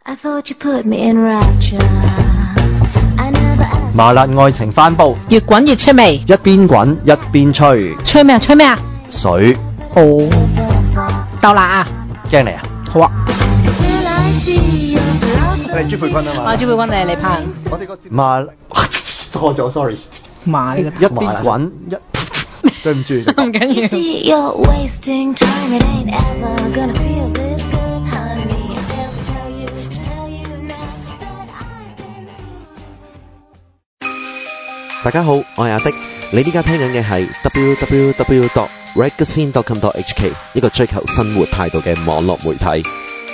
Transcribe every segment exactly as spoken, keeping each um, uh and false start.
麻辣愛情翻煲， 越滾越出味， 一邊滾一邊吹。 吹咩啊？吹咩啊？ 水。 哦，豆辣啊？ 驚你啊？ 好啊。 你係朱佩君啊嘛？ 我係朱佩君，你係李柏。 我哋個節麻錯咗 ，sorry。 麻呢個一邊滾一，對唔住。 唔緊要。 大家好，我係阿迪，你依家聽緊嘅係 double-u double-u double-u dot ragazine dot com dot h k 一個追求生活態度嘅網絡媒體。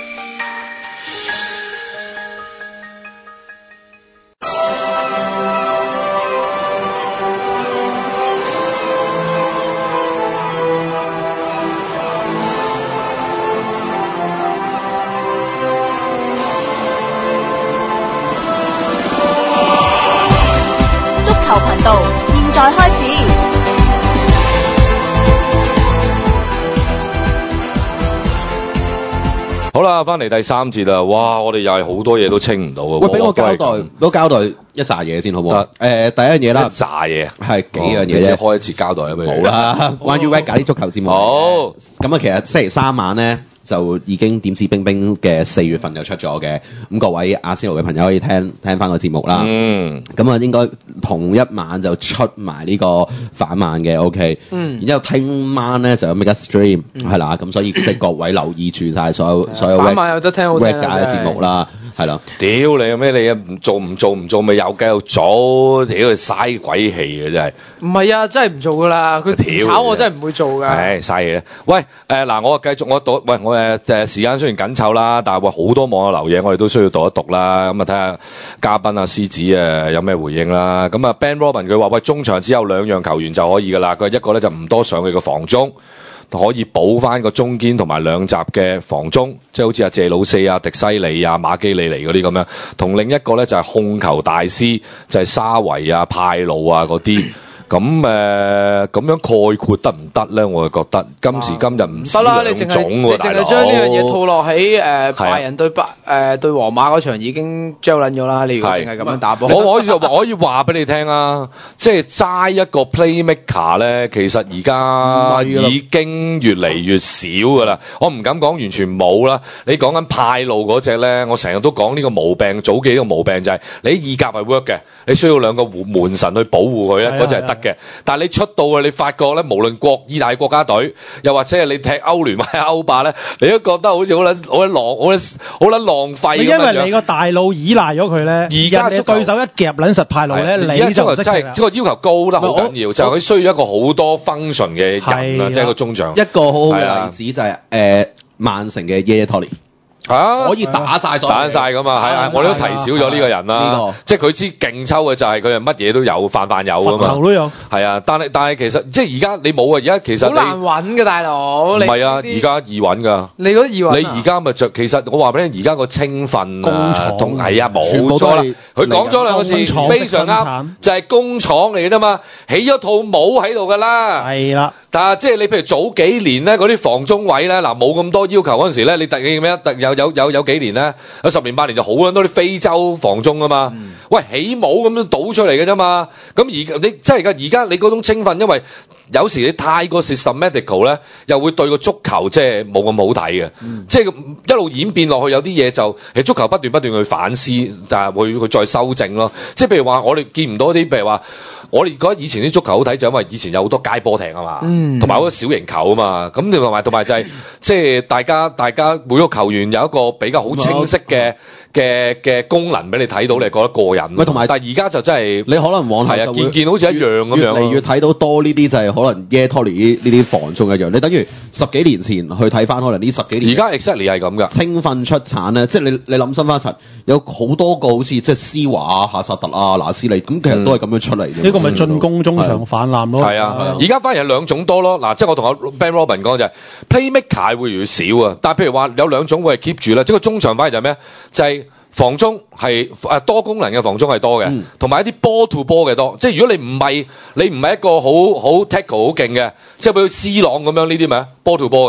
好啦，翻嚟第三節啦！哇，我哋又係好多嘢都清唔到嘅。 喂，俾我交代，俾我交代一紮嘢先好唔好？誒、呃，第一樣嘢啦， 一紮嘢係幾樣嘢啫。 你先開一次交代啊，不如好啦，關於 Ragga 啲足球節目。 好， 咁啊，其實星期三晚咧就已經點指兵兵嘅四月份就出咗嘅。咁各位阿仙奴嘅朋友可以聽聽翻個節目啦。嗯。咁啊，應該同一晚就出埋呢個反晚嘅 OK。嗯。然之後聽晚咧就有 Mega Stream 係啦，咁所以即係各位留意住晒所有所有。 反晚有得聽好聽 Ragga 嘅節目啦。係啦， 屌你有咩你啊？唔做唔做唔做咪又繼續做，屌佢嘥鬼氣嘅真係。 唔係啊，真係唔做噶啦，佢炒我真係唔會做噶。 唉，嘥嘢。喂，誒、呃、嗱，我繼續我讀，喂我誒誒時間雖然緊湊啦，但係喂好多網友留嘢，我哋都需要讀一讀啦。咁啊睇下嘉賓啊獅子啊有咩回應啦。咁啊 Ben Robin 佢話喂中場只有兩樣球員就可以㗎啦，佢一個咧就唔多上去個防中。可以補翻個中堅同埋兩集嘅防中，即係好似阿謝魯四啊、迪西利啊、馬基里尼嗰啲咁樣，同另一個咧就係控球大師，就係沙維啊、派路啊嗰啲。咁誒咁樣概括得唔得咧？我就覺得今時今日唔止兩種喎， 你淨係將呢樣嘢套落喺誒拜仁對巴誒對皇馬嗰場已經將撚咗啦。你如果淨係咁樣打波， 我可以可以話俾你聽啊，即係齋一個 playmaker 咧，其實而家已經越嚟越少㗎啦。我唔敢講完全冇啦。你講緊派路嗰隻咧，我成日都講呢個毛病，早幾個毛病就係你意甲係 work 嘅，你需要兩個門神去保護佢咧，嗰隻係得嘅，但係你出到啊，你發覺咧，無論國意大利國家隊，又或者係你踢歐聯或者歐霸咧，你都覺得好似好撚好撚浪，好撚好撚浪費咁樣。 因為你個大腦依賴咗佢咧，而家你對手一夾撚實派路咧，你就唔識踢啦。 即係個要求高得好緊要，就係佢需要一個好多 function 嘅人啊，即係個中場。 一個好好嘅例子就係誒曼城嘅耶耶托尼。 啊！ 可以打晒所有打晒咁啊，係啊！我哋都提少咗呢個人啦。呢個即係佢知勁抽嘅就係佢係乜嘢都有，飯飯有㗎嘛。 頭都有。 係啊，但係但係其實即係而家你冇啊！而家其實好難揾嘅大佬。 唔係啊，而家易揾㗎。 你嗰易揾。 你而家咪着其實我話俾你，而家個青訓啊， 同係啊冇錯啦。佢講咗兩個字非常啱，就係工廠嚟嘅啫嘛，起咗套帽喺度㗎啦。 係啦。 但係即係你譬如早幾年咧，嗰啲防中位咧，嗱冇咁多要求嗰陣時咧，你突然咩？突有有有有幾年咧，有十年八年就好撚多啲非洲防中啊嘛。嗯、喂，起帽咁樣倒出嚟嘅啫嘛。咁而你即係而家而家你嗰種青訓，因為有時你太過 systematical 咧，又會對個足球即係冇咁好睇嘅。嗯、即係一路演變落去，有啲嘢就其實足球不斷不斷去反思，但係會去再修正咯。即係譬如話，我哋見唔到啲譬如話。我哋覺得以前啲足球好睇，就因為以前有好多街波艇啊嘛，同埋好多小型球啊嘛，咁同埋同埋就係即係大家大家每個球員有一個比較好清晰嘅嘅嘅功能俾你睇到，你係覺得過癮。喂，同埋但係而家就真係你可能往後係啊， 件件好似一樣咁樣， 越嚟越睇到多呢啲就係可能 Yaya Toure 呢啲防中一樣。你等於十幾年前去睇翻，可能呢十幾年而家 exactly 係咁噶， 青訓出產咧，即係你你諗深翻一層，有好多個好似即係施華啊、夏薩特啊、拿斯利，咁其實都係咁樣出嚟嘅。 呢個咪進攻中場泛濫咯。 係啊，而家反而有兩種多咯。嗱，即係我同阿 Ben Robin 講就係 playmaker 會越嚟越少啊。但係譬如話有兩種會係 keep 住啦，即係個中場反而就係咩？就係、是。防中係誒多功能嘅防中係多嘅，同埋、嗯、一啲 ball to ball 嘅多。即係如果你唔係你唔係一個好好 tackle 好勁嘅，即係譬如 C 朗咁樣呢啲咪 ball to ball 嘅，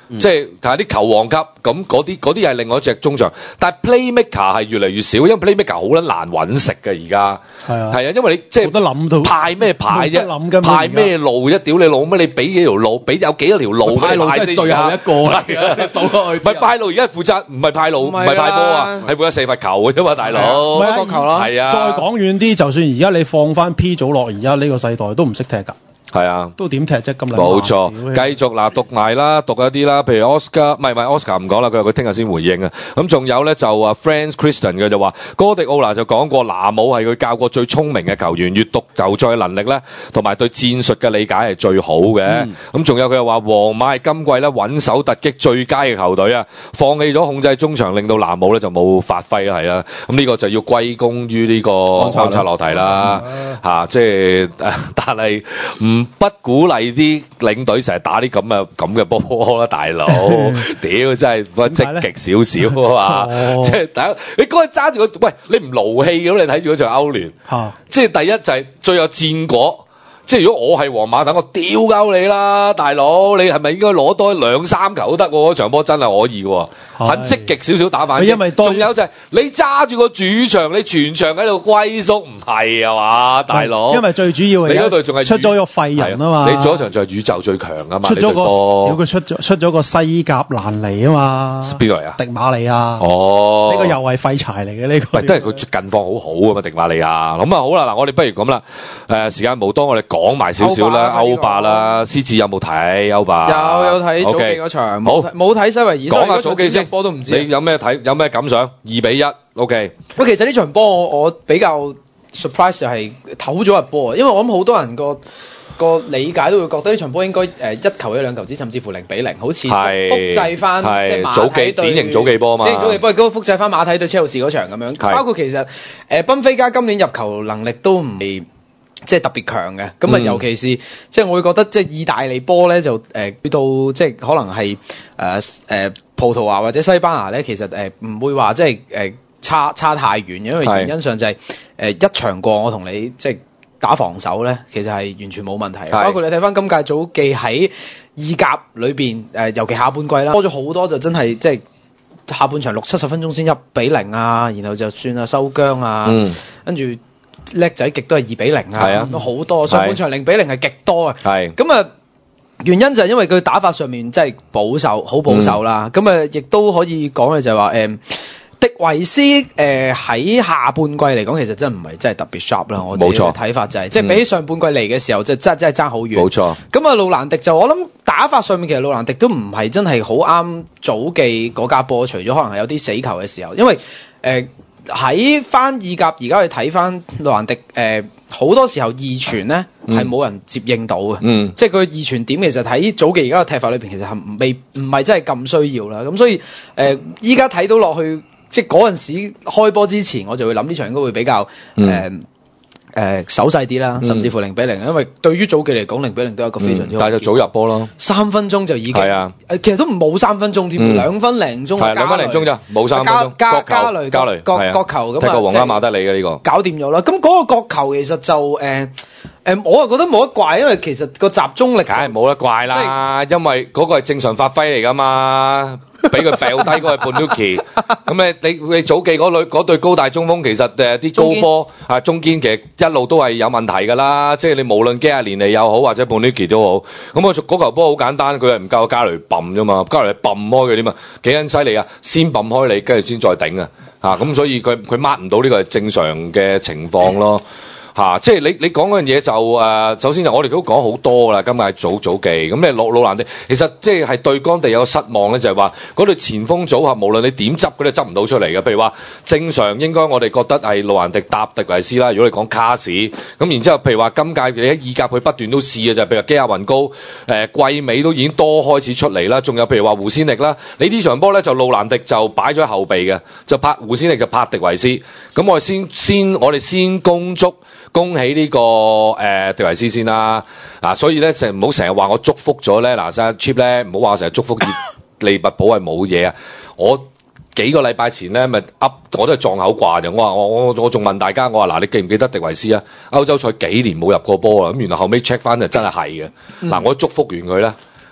即係睇下啲球王級咁嗰啲嗰啲係另外一隻中場，但係 playmaker 係越嚟越少，因為 playmaker 好撚難揾食嘅而家。係啊，係啊，因為你即係冇得諗到派咩派啫，派咩路啫？屌你老乜？你俾幾條路？俾有幾多條路派路派先？ 最後一個嚟嘅，你數落去。 唔係派路，而家負責唔係派路，唔係派波啊，係負責射罰球嘅啫嘛，大佬。 角球啦。係啊。再講遠啲，就算而家你放翻 P 組落而家呢個世代都唔識踢㗎。 係啊， 都點踢啫咁冇錯，繼續嗱讀埋啦，讀一啲啦，譬如 Oscar，唔係唔係 Oscar 唔講啦，佢話佢聽日先回應啊。咁仲有咧就啊 Friends Kristen 嘅就話，哥迪奧拿就講過，拿姆係佢教過最聰明嘅球員，閱讀球賽能力咧，同埋對戰術嘅理解係最好嘅。咁仲、嗯、有佢又話，皇馬係今季咧穩守突擊最佳嘅球隊啊，放棄咗控制中場，令到拿姆咧就冇發揮啦，係啊。咁呢個就要歸功於呢個安察洛提啦，嚇、啊，即係但係唔。不鼓勵啲領隊成日打啲咁嘅咁嘅波啦，大佬，屌真係積極少少啊嘛！即係大家你嗰日揸住個，喂，你唔勞氣咁，你睇住嗰場歐聯，即係第一就係最有戰果。即係如果我係皇馬，等我屌鳩你啦，大佬，你係咪應該攞多兩三球都得喎？嗰場波真係可以喎，很積極少少打反擊。因為仲有就係你揸住個主場，你全場喺度龜縮，唔係啊嘛，大佬。因為最主要係你嗰隊仲係出咗個廢人啊嘛。你做一場就係宇宙最強啊嘛。出咗個屌佢出咗出咗個西甲蘭尼啊嘛。邊個嚟啊？迪馬利亞。哦。呢個又係廢柴嚟嘅呢個。喂，都係佢近況好好啊嘛，迪馬利亞。咁啊好啦，嗱我哋不如咁啦，誒時間冇多，我哋講埋少少啦，歐霸啦，獅子有冇睇歐霸？有有睇早記嗰場，冇冇睇西維爾。講下早記先，波都唔知。你有咩睇？有咩感想？二比一 ，OK。喂，其實呢場波我我比較 surprise 就係唞咗入波啊，因為我諗好多人個個理解都會覺得呢場波應該誒一球一兩球子，甚至乎零比零，好似複製翻即係馬體對典型早記波嘛。典型早記波亦都複製翻馬體對車路士嗰場咁樣。包括其實誒賓菲加今年入球能力都唔係即係特別強嘅，咁啊、嗯、尤其是即係我會覺得即係意大利波咧就誒去、呃、到即係可能係誒誒葡萄牙或者西班牙咧，其實誒唔、呃、會話即係誒、呃、差差太遠，因為原因上就係、是、誒、呃、一場過我同你即係打防守咧，其實係完全冇問題。是包括你睇翻今屆早記喺意甲裏邊誒、呃，尤其下半季啦，多咗好多就真係即係下半場六七十分鐘先一比零啊，然後就算啊收姜啊，嗯、跟住。叻仔極都係二比零啊，好、啊、多上半場零比零係極多啊，咁啊原因就係因為佢打法上面真係保守，好保守啦。咁啊亦都可以講嘅就係話誒，迪維斯誒喺、呃、下半季嚟講，其實真係唔係真係特別 sharp 啦。我自己嘅睇法就係、是，即係、嗯、比起上半季嚟嘅時候，就真真係爭好遠。冇錯。咁啊，路蘭迪就我諗打法上面其實路蘭迪都唔係真係好啱早記嗰家波，除咗可能係有啲死球嘅時候，因為誒。呃喺翻意甲而家去睇翻路蘭迪誒，好、呃、多時候二傳咧係冇人接應到嘅，嗯、即係佢二傳點其實喺早期而家嘅踢法裏邊其實係未唔係真係咁需要啦。咁所以誒依家睇到落去，即係嗰陣時開波之前，我就會諗呢場應該會比較誒。嗯呃誒手勢啲啦，甚至乎零比零，因為對於早記嚟講，零比零都係一個非常之好。但係就早入波咯，三分鐘就已經係啊，誒其實都冇三分鐘添，兩分零鐘係兩分零鐘咋，冇三分鐘。加加雷加雷角角球咁啊，踢過皇家馬德里嘅呢個，搞掂咗啦。咁嗰個角球其實就誒誒，我係覺得冇得怪，因為其實個集中力梗係冇得怪啦，因為嗰個係正常發揮嚟㗎嘛。俾佢掉低嗰個 Bonucci，咁你你你早記嗰類嗰對高大中鋒，其實誒啲高波啊中堅其實一路都係有問題㗎啦，即係你無論基亞連尼又好或者 Bonucci 都好，咁我嗰球波好簡單，佢係唔夠加雷揼啫嘛，加雷揼開佢點啊，幾撚犀利啊，先揼開你，跟住先再頂啊，嚇咁所以佢佢 mark 唔到呢個係正常嘅情況咯。嚇、啊！即係你你講嗰樣嘢就誒、呃，首先就我哋都講好多啦，今日係早早記咁你魯魯蘭迪，其實即係係對干地有個失望咧，就係話嗰對前鋒組合，無論你點執，佢都執唔到出嚟嘅。譬如話正常應該我哋覺得係魯蘭迪搭迪維斯啦。如果你講卡士咁，然之後譬如話今屆你喺意甲佢不斷都試嘅就係譬如基亞雲高誒、呃、季尾都已經多開始出嚟啦。仲有譬如話胡先力啦，你呢場波咧就魯蘭迪就擺咗喺後備嘅，就拍胡先力就拍迪維斯。咁我哋先先我哋先恭祝。恭喜呢、這個誒、呃、迪維斯先啦，嗱、啊，所以咧成唔好成日話我祝福咗咧，嗱，真 cheap 咧，唔好話我成日祝福利物浦係冇嘢啊！我幾個禮拜前咧咪噏，我都係撞口掛嘅，我話我我我仲問大家，我話嗱，你記唔記得迪維斯啊？歐洲賽幾年冇入過波啦，咁原來後尾 check 翻就真係係嘅，嗱、嗯，我祝福完佢咧。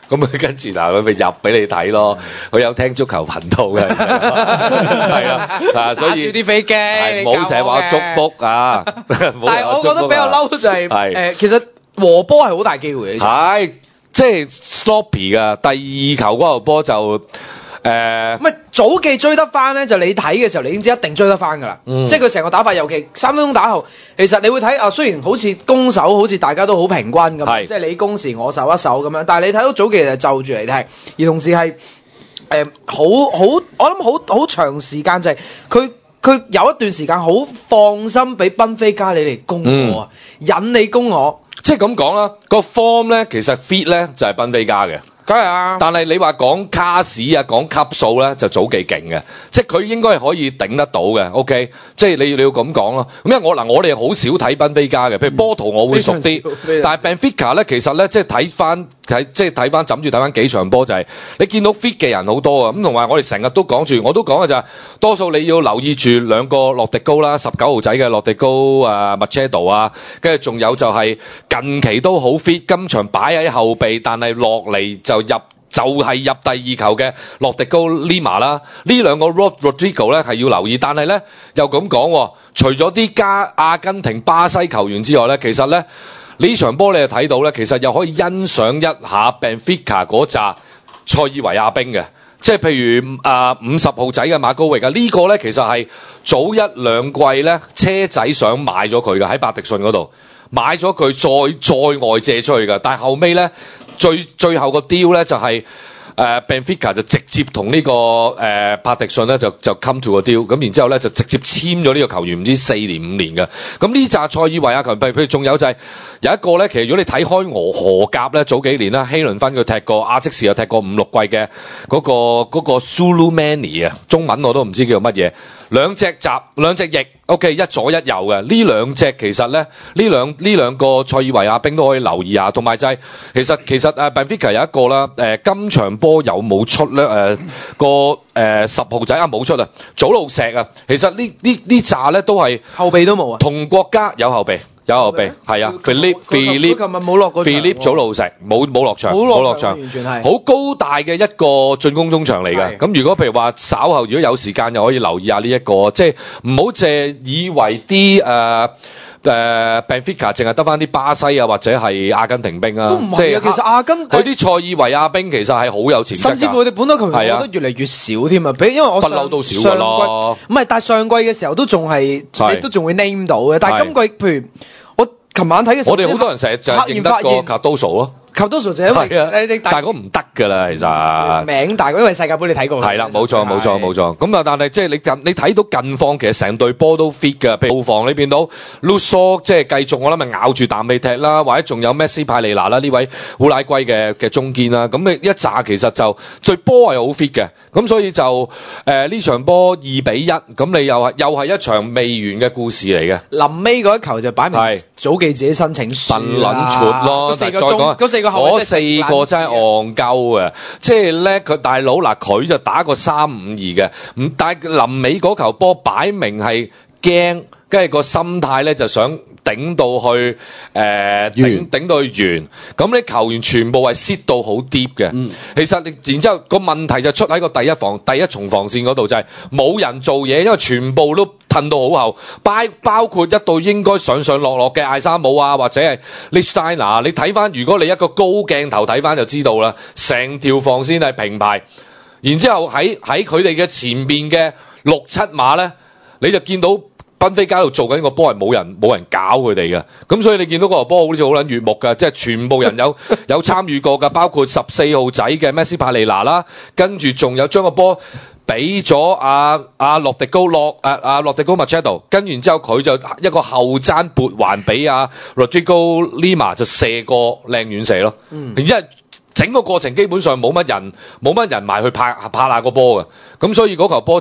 咁佢跟住嗱佢咪入俾你睇咯，佢有聽足球頻道嘅，係啊，啊所以打少啲飛機， 冇成日話祝福啊。但係我覺得比較嬲就係誒，其實和波係好大機會嘅， 係即係 sloppy 㗎。第二球嗰球波就。誒， 唔係早記追得翻咧，就你睇嘅時候，你已經知一定追得翻噶啦。嗯、即係佢成個打法，尤其三分鐘打後，其實你會睇啊，雖然好似攻守好似大家都好平均咁，是即係你攻時我守一守咁樣，但係你睇到早記就就住嚟踢，而同時係誒好好，我諗好好長時間就係佢佢有一段時間好放心俾賓菲加你嚟攻我啊，嗯、引你攻我。 即係咁講啦，個 form 咧其實 fit 咧就係賓菲加嘅。 梗係啊！ 但係你話講卡士啊，講級數咧就早記勁嘅，即係佢應該係可以頂得到嘅。OK，即係你你要咁講咯。咁因為我嗱，我哋好少睇賓菲加嘅，譬如波圖我會熟啲，但係 Benfica 咧其實咧即係睇翻睇即係睇翻枕住睇翻幾場波就係、是、你見到 fit 嘅人好多啊。咁同埋我哋成日都講住，我都講嘅就係、是、多數你要留意住兩個洛迪高啦，十九號仔嘅洛迪高啊 Machado 啊，跟住仲有就係近期都好 fit，今場擺喺後備，但係落嚟就。入就係、是、入第二球嘅洛迪高 Lima 啦，呢兩個 Rod Rodrigo 咧係要留意，但係咧又咁講，除咗啲加阿根廷、巴西球員之外咧，其實咧呢場波你就睇到咧，其實又可以欣賞一下 Benfica 嗰紮塞爾維亞兵嘅，即係譬如啊五十號仔嘅馬高域啊，這個、呢個咧其實係早一兩季咧車仔想買咗佢嘅喺百迪遜嗰度。買咗佢再再外借出去㗎，但係後尾咧最最後個 deal 咧就係、是、誒、呃、Benfica 就直接同呢、這個誒帕迪遜咧就就 come to 個 deal， 咁然之後咧就直接簽咗呢個球員唔知四年五年嘅，咁呢紮塞爾維亞球員，譬如仲有就係、是、有一個咧，其實如果你睇開俄荷甲咧，早幾年啦，希倫芬佢踢過，阿積士又踢過五六季嘅嗰、那個嗰、那個 Sulumani 啊，中文我都唔知叫乜嘢。兩隻閘兩隻翼 ，OK 一左一右嘅呢兩隻其實咧呢兩呢兩個塞爾維亞兵都可以留意下，同埋就係、是、其實其實誒 Benfica 有一個啦，誒、呃、今場波有冇出咧？誒、呃、個誒、呃、十號仔啊冇出啊，祖路石啊，其實呢呢呢紮咧都係後備都冇啊， 同國家有後備。有後備，係啊 ，Philip Philip 琴日冇落 Philip 祖路石冇冇落場，冇落場， 完全係好高大嘅一個進攻中場嚟嘅。咁如果譬如話稍後如果有時間，又可以留意下呢、這、一個，即係唔好淨以為啲誒誒 Benfica 淨係得翻啲巴西啊或者係阿根廷兵啊， 都唔係啊。其實阿根佢啲塞爾維亞兵其實係好有潛質㗎， 甚至乎佢哋本土球員我覺得越嚟越少添啊。比因為我不嬲都少㗎咯， 唔係，但係上季嘅時候都仲係你都仲會 name 到嘅，但係今季譬如。琴晚睇嘅時候， 我哋好多人成日就係認得個 Cardoso 咯。 Cardoso 就因為你你但係嗰唔得㗎啦，其實名大過，因為世界盃你睇過。 係啦，冇錯冇錯冇錯。咁啊，但係即係你近你睇到近況，其實成隊波都 fit 㗎。譬如後防你變到 Luso 即係繼續，我諗咪咬住啖氣踢啦，或者仲有 Messi 派利拿啦呢位烏拉圭嘅嘅中堅啦。咁你一紮其實就對波係好 fit 嘅。咁所以就誒呢、呃、場波二比一，咁你又係又係一場未完嘅故事嚟嘅。 臨尾嗰一球就擺明早記自己申請書啦， 笨撚咯。 四個中嗰四個後嗰四個真係戇鳩嘅，即係咧佢大佬嗱，佢就打個三五二嘅，唔但係臨尾嗰球波擺明係驚，跟住個心態咧就想頂到去誒、呃、頂頂到去完，咁啲球員全部係 sit 到好 deep 嘅。嗯、其實你然之後個問題就出喺個第一防第一重防線嗰度，就係、是、冇人做嘢，因為全部都褪到好後，包包括一度應該上上落落嘅艾沙姆啊，或者係 Lichtsteiner， 你睇翻如果你一個高鏡頭睇翻就知道啦，成條防線係平排，然之後喺喺佢哋嘅前邊嘅六七碼咧，你就見到。賓菲加度做緊個波係冇人冇人搞佢哋嘅，咁所以你見到個波好似好撚悅目㗎，即係全部人有有參與過㗎，包括十四號仔嘅 Messi 帕利拿啦，跟住仲有將個波俾咗阿阿洛迪高洛誒阿洛迪高 Machado， 跟住之後佢就一個後踭撥還俾阿 Rodrigo Lima 就射個靚遠射咯，嗯，然之後整個過程基本上冇乜人冇乜人埋去拍拍下個波嘅，咁所以嗰球波就。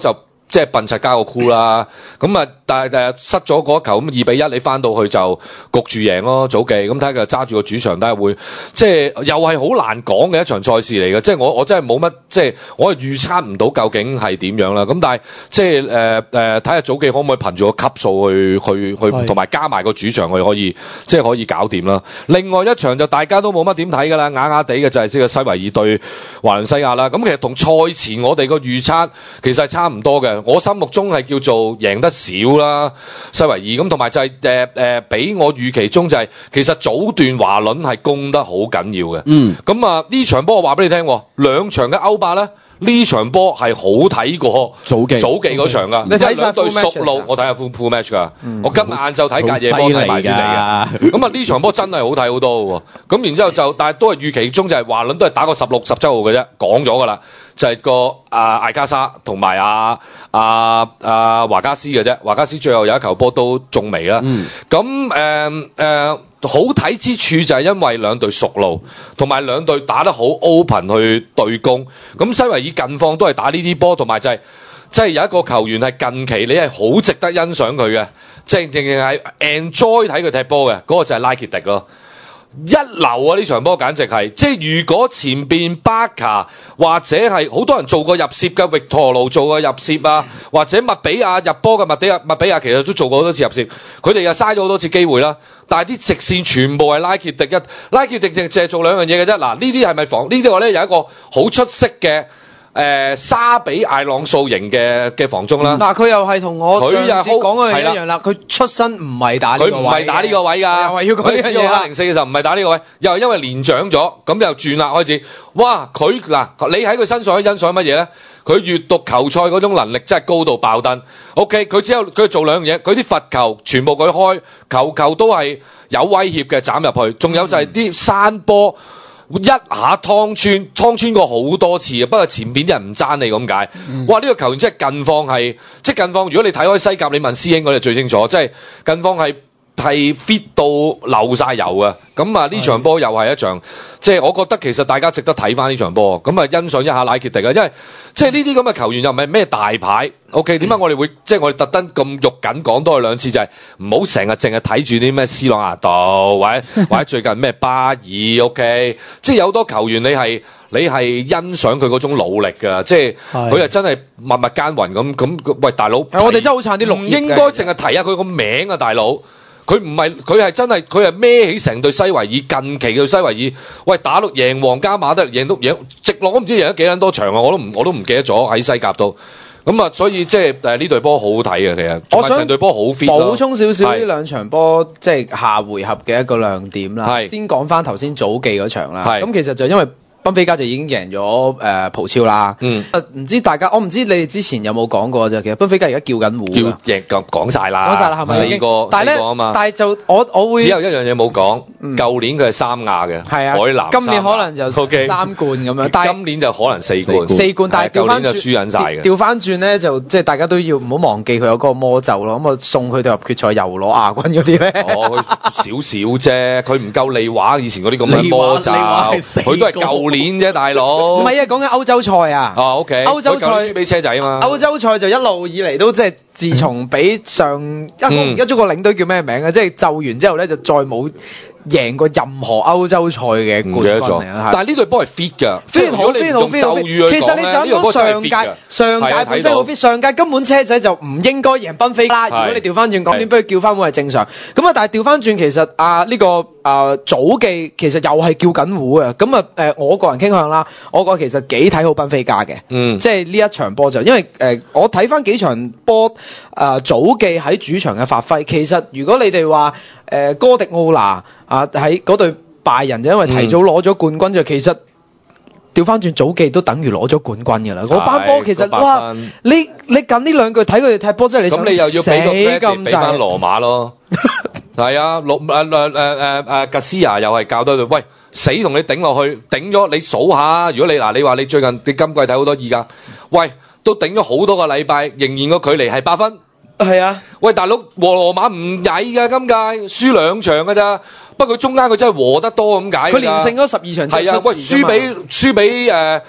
即係笨柒加個箍啦，咁啊，但係誒失咗嗰一球，咁二比一你翻到去就焗住贏咯，祖記，咁睇下佢揸住個主場，睇下會即係又係好難講嘅一場賽事嚟嘅，即係我我真係冇乜，即係我係預測唔到究竟係點樣啦，咁但係即係誒誒睇下祖記可唔可以憑住個級數去去去，同埋加埋個主場去可以即係可以搞掂啦。另外一場就大家都冇乜點睇㗎啦，啞啞地嘅就係即係西維爾對華倫西亞啦，咁其實同賽前我哋個預測其實係差唔多嘅。我心目中係叫做贏得少啦，西維爾咁，同埋就係誒誒，比我預期中就係、是、其實早段華倫係攻得好緊要嘅。嗯，咁啊呢場波我話俾你聽，兩場嘅歐霸咧，呢場波係好睇過早記早記嗰場噶。你睇兩隊熟路，我睇下 full full match 㗎。嗯、我今日晏晝睇隔夜波睇埋先嚟嘅。咁啊呢場波真係好睇好多喎。咁然之後就，但係都係預期中就係華倫都係打個十六十七號嘅啫，講咗㗎啦。就係個啊艾加莎同埋啊啊啊華加斯嘅啫，華加斯最後有一球波都中楣啦。咁誒誒好睇之處就係因為兩隊熟路，同埋兩隊打得好 open 去對攻。咁西維爾近況都係打呢啲波，同埋就係即係有一個球員係近期你係好值得欣賞佢嘅，即係正正係 enjoy 睇佢踢波嘅，嗰、那個就係拉傑迪咯。一流啊！呢場波簡直係，即係如果前邊巴卡或者係好多人做過入攝嘅，域陀盧做過入攝啊，或者麥比亞入波嘅麥比亞，麥比亞其實都做過好多次入攝，佢哋又嘥咗好多次機會啦。但係啲直線全部係拉傑迪一，拉傑迪淨係做兩樣嘢嘅啫。嗱，呢啲係咪防？呢啲話咧有一個好出色嘅。誒、呃、沙比艾朗素型嘅嘅防中啦， 嗱佢又係同我上次講嘅嘢一樣啦，佢出身唔係打呢個位，佢唔係打呢個位㗎，又係要講呢樣嘢啦。零四嘅時候唔係打呢個位，又係因為年長咗，咁又轉啦開始。哇！佢嗱你喺佢身上可以欣賞乜嘢咧？佢閲讀球賽嗰種能力真係高到爆燈。OK， 佢只有佢做兩樣嘢，佢啲罰球全部佢開，球球都係有威脅嘅斬入去，仲有就係啲山波。一下湯穿湯穿過好多次啊！不過前邊啲人唔爭你咁解。嗯、哇！呢、這個球員真係近況係，即係近況。如果你睇開西甲，你問師兄我哋最清楚，即係近況係係 fit 到流晒油啊！咁啊呢場波又係一場，即係我覺得其實大家值得睇翻呢場波，咁啊欣賞一下拉傑迪啊，因為即係呢啲咁嘅球員又唔係咩大牌。OK， 點解我哋會即係我哋特登咁肉緊講多佢兩次，就係唔好成日淨係睇住啲咩斯朗亞道或者或者最近咩巴爾 OK， 即係有好多球員你係你係欣賞佢嗰種努力㗎，即係佢係真係默默耕耘咁咁。喂大佬，我哋真係好撐啲綠葉嘅，唔應該淨係提下佢個名啊，大佬。佢唔係佢係真係佢係孭起成隊西維爾近期嘅西維爾，喂打到贏皇家馬德，贏到贏直落，我唔知贏咗幾撚多場啊！我都唔我都唔記得咗喺西甲度。咁啊，所以即係誒呢隊波好好睇嘅，其實我想成隊波好 fit。 補充少少呢兩場波，即係下回合嘅一個亮點啦。先講翻頭先早記嗰場啦。咁其實就因為賓菲加就已經贏咗誒葡超啦。嗯。唔知大家，我唔知你哋之前有冇講過啫。其實賓菲加而家叫緊糊。叫贏講講曬啦。講曬啦，係咪？四個四個啊嘛。但係就我我會只有一樣嘢冇講。舊年佢係三亞嘅。係啊。海南。今年可能就三冠咁樣。但係今年就可能四冠。四冠，但係調翻轉。舊年就輸緊曬嘅。調翻轉咧，就即係大家都要唔好忘記佢有嗰個魔咒咯。咁啊，送佢哋入決賽又攞亞軍嗰啲咧。哦，佢少少啫，佢唔夠利華以前嗰啲咁嘅魔咒。佢都係舊年啫，大佬。唔係啊，講緊歐洲賽啊。哦 ，OK。歐洲賽輸俾車仔啊嘛。歐洲賽就一路以嚟都即係自從俾上一個一咗個領隊叫咩名啊？即係就完之後咧，就再冇贏過任何歐洲賽嘅冠軍嚟啊！但係呢隊波係 fit 㗎，即係如果你用咒語去講咧，其實你就講上屆上屆本身好 fit，上屆根本車仔就唔應該贏賓菲加啦。如果你調翻轉講，點不如叫翻會係正常。咁啊，但係調翻轉其實啊呢個啊祖記其實又係叫緊糊啊。咁啊誒，我個人傾向啦，我個其實幾睇好賓菲加嘅。嗯，即係呢一場波就因為誒我睇翻幾場波啊祖記喺主場嘅發揮，其實如果你哋話誒哥迪奧拿啊喺嗰隊拜仁就因為提早攞咗冠軍就、嗯、其實調翻轉祖記都等於攞咗冠軍㗎啦。嗰班波其實哇，你你近呢兩句睇佢哋踢波真係你想死咁滯。咁你又要俾個 credit 俾翻羅馬咯？係啊，羅誒誒誒誒誒格斯亞又係教多佢，喂死同你頂落去，頂咗你數下。如果你嗱你話你最近你今季睇好多意甲，喂都頂咗好多個禮拜，仍然個距離係八分。係啊，喂大佬，和羅馬唔曳㗎，今屆輸兩場㗎咋，不過佢中間佢真係和得多咁解㗎。佢連勝咗十二場，係啊，喂輸俾輸俾誒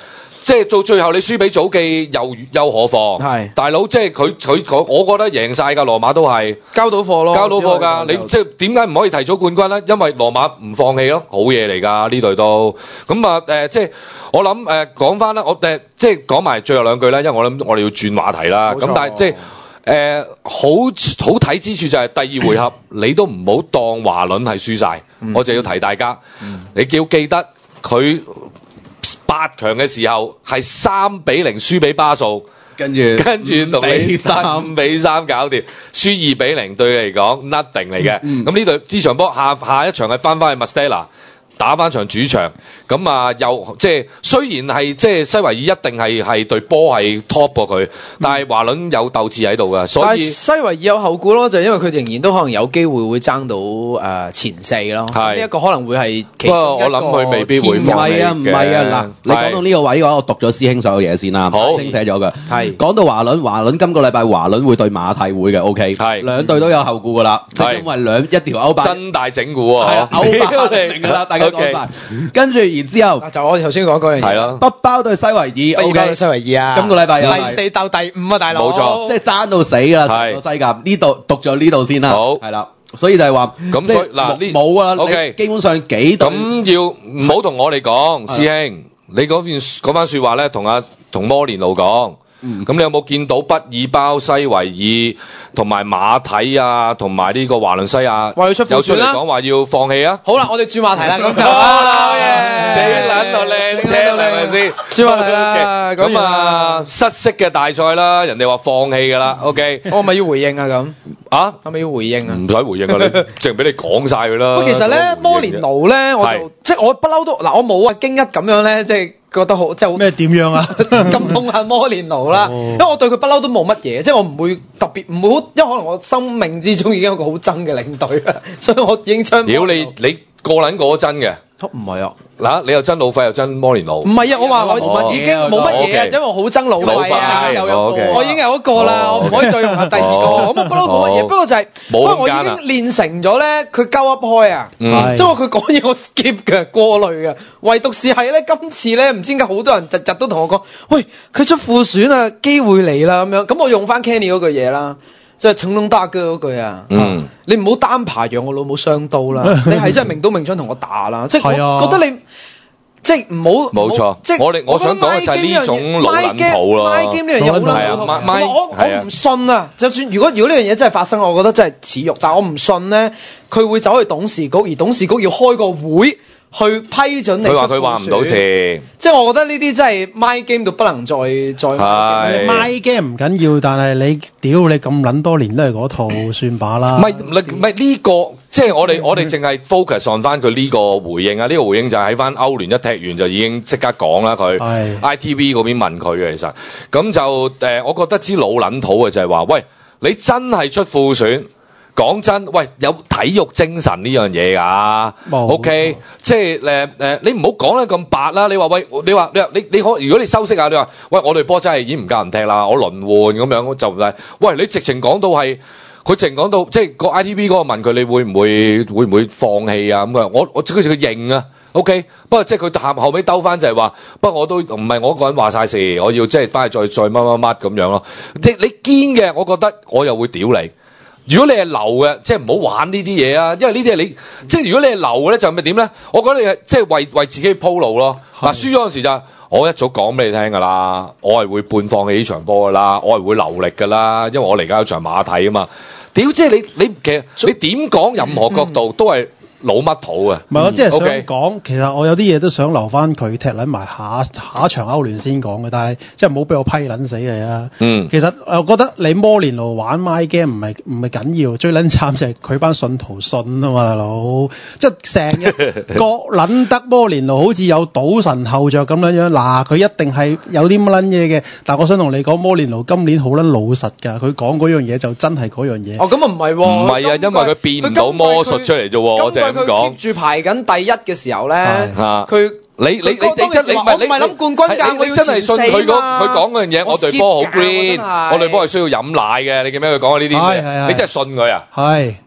即係到最後你輸俾祖記又又何妨？ 係大佬，即係佢佢我覺得贏晒㗎，羅馬都係交到貨咯， 交到貨㗎。你即係點解唔可以提早冠軍咧？因為羅馬唔放棄咯，好嘢嚟㗎呢隊都。咁啊誒，即係我諗誒講翻啦，我誒即係講埋最後兩句啦，因為我諗我哋要轉話題啦。咁但係即係。誒、呃、好好睇之處就係第二回合你都唔好當華倫係輸晒，嗯、我就要提大家，嗯、你要記得佢八強嘅時候係三比零輸俾巴素，跟住跟住同你三比三搞掂，輸二比零對你嚟講 nothing 嚟嘅。咁呢隊呢場波下下一場係翻返去 Mestella。打翻場主場，咁啊又即係雖然係即係西維爾一定係係對波係 top 過佢，但係華倫有鬥志喺度㗎，所以西維爾有後顧咯，就係、因為佢仍然都可能有機會會爭到誒、呃、前四咯。係呢一個可能會係其中一個。不過我諗佢未必會放棄嘅。唔係啊，唔係啊，嗱，你講到呢個位嘅話，我讀咗師兄所有嘢先啦。好，師兄寫咗㗎。係講到華倫，華倫今個禮拜華倫會對馬體會嘅 ，OK。係兩隊都有後顧㗎啦，即係因為兩一條歐霸真大整蠱喎。係啊， 歐霸嚟㗎啦，大家。Okay. 跟住然之後，就我頭先講嗰樣嘢，係咯，北包對西維爾，北包對西維爾啊，今個禮拜又第四鬥第五啊，大佬，冇錯，即係爭到死啦，成個西甲呢度讀咗呢度先啦，好，係啦，所以就係話，咁所以嗱呢冇啊，OK，基本上幾隊咁要唔好同我哋講，師兄，你嗰邊嗰番説話咧，同阿同摩連奴講。咁、嗯、你有冇見到畢爾包、西維爾同埋馬體啊，同埋呢個華倫西亞話要出有出嚟講話要放棄啊？ 好啦，我哋轉話題啦，咁就死撚到靚聽係咪先？轉話題啦，咁啊失色嘅大賽啦，人哋話放棄㗎啦 ，OK， 我咪要回應啊咁啊，係咪要回應啊？ 唔使回應啊，你淨係俾你講晒佢啦。 不過其實咧，摩連奴咧，我就即係我不嬲都嗱，我冇啊，京一咁樣咧，即係。覺得好即係好咩點樣啊？ 咁痛恨摩連奴啦，哦、因為我對佢不嬲都冇乜嘢，即係我唔會特別唔會好，因為可能我生命之中已經有個好憎嘅領隊啦，所以我已經將屌你你個撚個都真嘅。 唔係啊， 嗱，你又真老費又真摩連奴。 唔係啊，我話我已經冇乜嘢啊，因為我好憎老費啊，有一個，我已經有一個啦，我唔可以再用下第二個。咁我不嬲冇乜嘢，不過就係，不過我已經練成咗咧，佢鳩噏開啊，即係話佢講嘢我 skip 嘅過濾嘅，唯獨是係咧今次咧唔知點解好多人日日都同我講，喂，佢出副選啊，機會嚟啦咁樣，咁我用翻 Kenny 嗰句嘢啦。即係成龍大哥嗰句啊！嗯，你唔好單排讓我老母雙刀啦！你係真係明刀明槍同我打啦！即係我覺得你即係唔好冇錯。即係我哋我想講嘅就係呢種老撚土咯。My game 呢樣嘢好撚土。我我唔信啊！就算如果如果呢樣嘢真係發生，我覺得真係恥辱。但係我唔信咧，佢會走去董事局，而董事局要開個會。去批准你，佢話佢話唔到事，即係我覺得呢啲真係 my game 到不能再再。 係 my game 唔緊要，但係你屌你咁撚多年都係嗰套，算把啦。唔係唔係唔係呢個，即係我哋我哋淨係 focus on 翻佢呢個回應啊！呢個回應就係喺翻歐聯一踢完就已經即刻講啦，佢 I T V 嗰邊問佢嘅其實，咁就誒，我覺得支老撚土嘅就係話，喂，你真係出副選。講真，喂，有體育精神呢樣嘢㗎，OK，即係誒誒，你唔好講得咁白啦。你話喂，你話你話你你可，如果你修飾下，你話喂，我隊波真係已經唔夠人踢啦，我輪換咁樣就唔係。喂，你直情講到係，佢直情講到即係個 I T V 嗰個問佢，你會唔會會唔會放棄啊？咁啊，我我即係佢認啊。OK， 不過即係佢後後尾兜翻就係話，不過我都唔係我一個人話晒事，我要即係翻去再再乜乜乜咁樣咯。你你堅嘅，我覺得我又會屌你。如果你係流嘅，即係唔好玩呢啲嘢啊！因為呢啲係你，即係如果你係流嘅咧，就係咪點咧？我覺得你係即係為為自己鋪路咯。嗱，輸咗嗰陣時就我一早講俾你聽㗎啦，我係會半放棄呢場波㗎啦，我係會流力㗎啦，因為我嚟緊有場馬睇啊嘛。屌，即係你你其實你點講任何角度都係。老乜土啊！ 唔係我即係想講，嗯 okay. 其實我有啲嘢都想留翻佢踢撚埋下下一場歐聯先講嘅，但係即係唔好俾我批撚死你啊！嗯，其實我覺得你摩連奴玩 my game 唔係唔係緊要，最撚慘就係佢班信徒信啊嘛，大佬！即係成日覺撚得摩連奴好似有賭神後著咁樣樣，嗱佢一定係有啲乜撚嘢嘅。但係我想同你講，摩連奴今年好撚老實㗎，佢講嗰樣嘢就真係嗰樣嘢。 哦，咁啊唔係喎， 唔係啊，因為佢變唔到魔術出嚟啫喎，我淨係。佢 keep 住排緊第一嘅時候咧，佢你你你你真你唔係你唔係諗冠軍㗎，我要真係信佢嗰佢講嗰樣嘢。我隊波好 green，我隊波係需要飲奶嘅。你記唔記得佢講嘅呢啲嘢？你真係信佢啊？ 係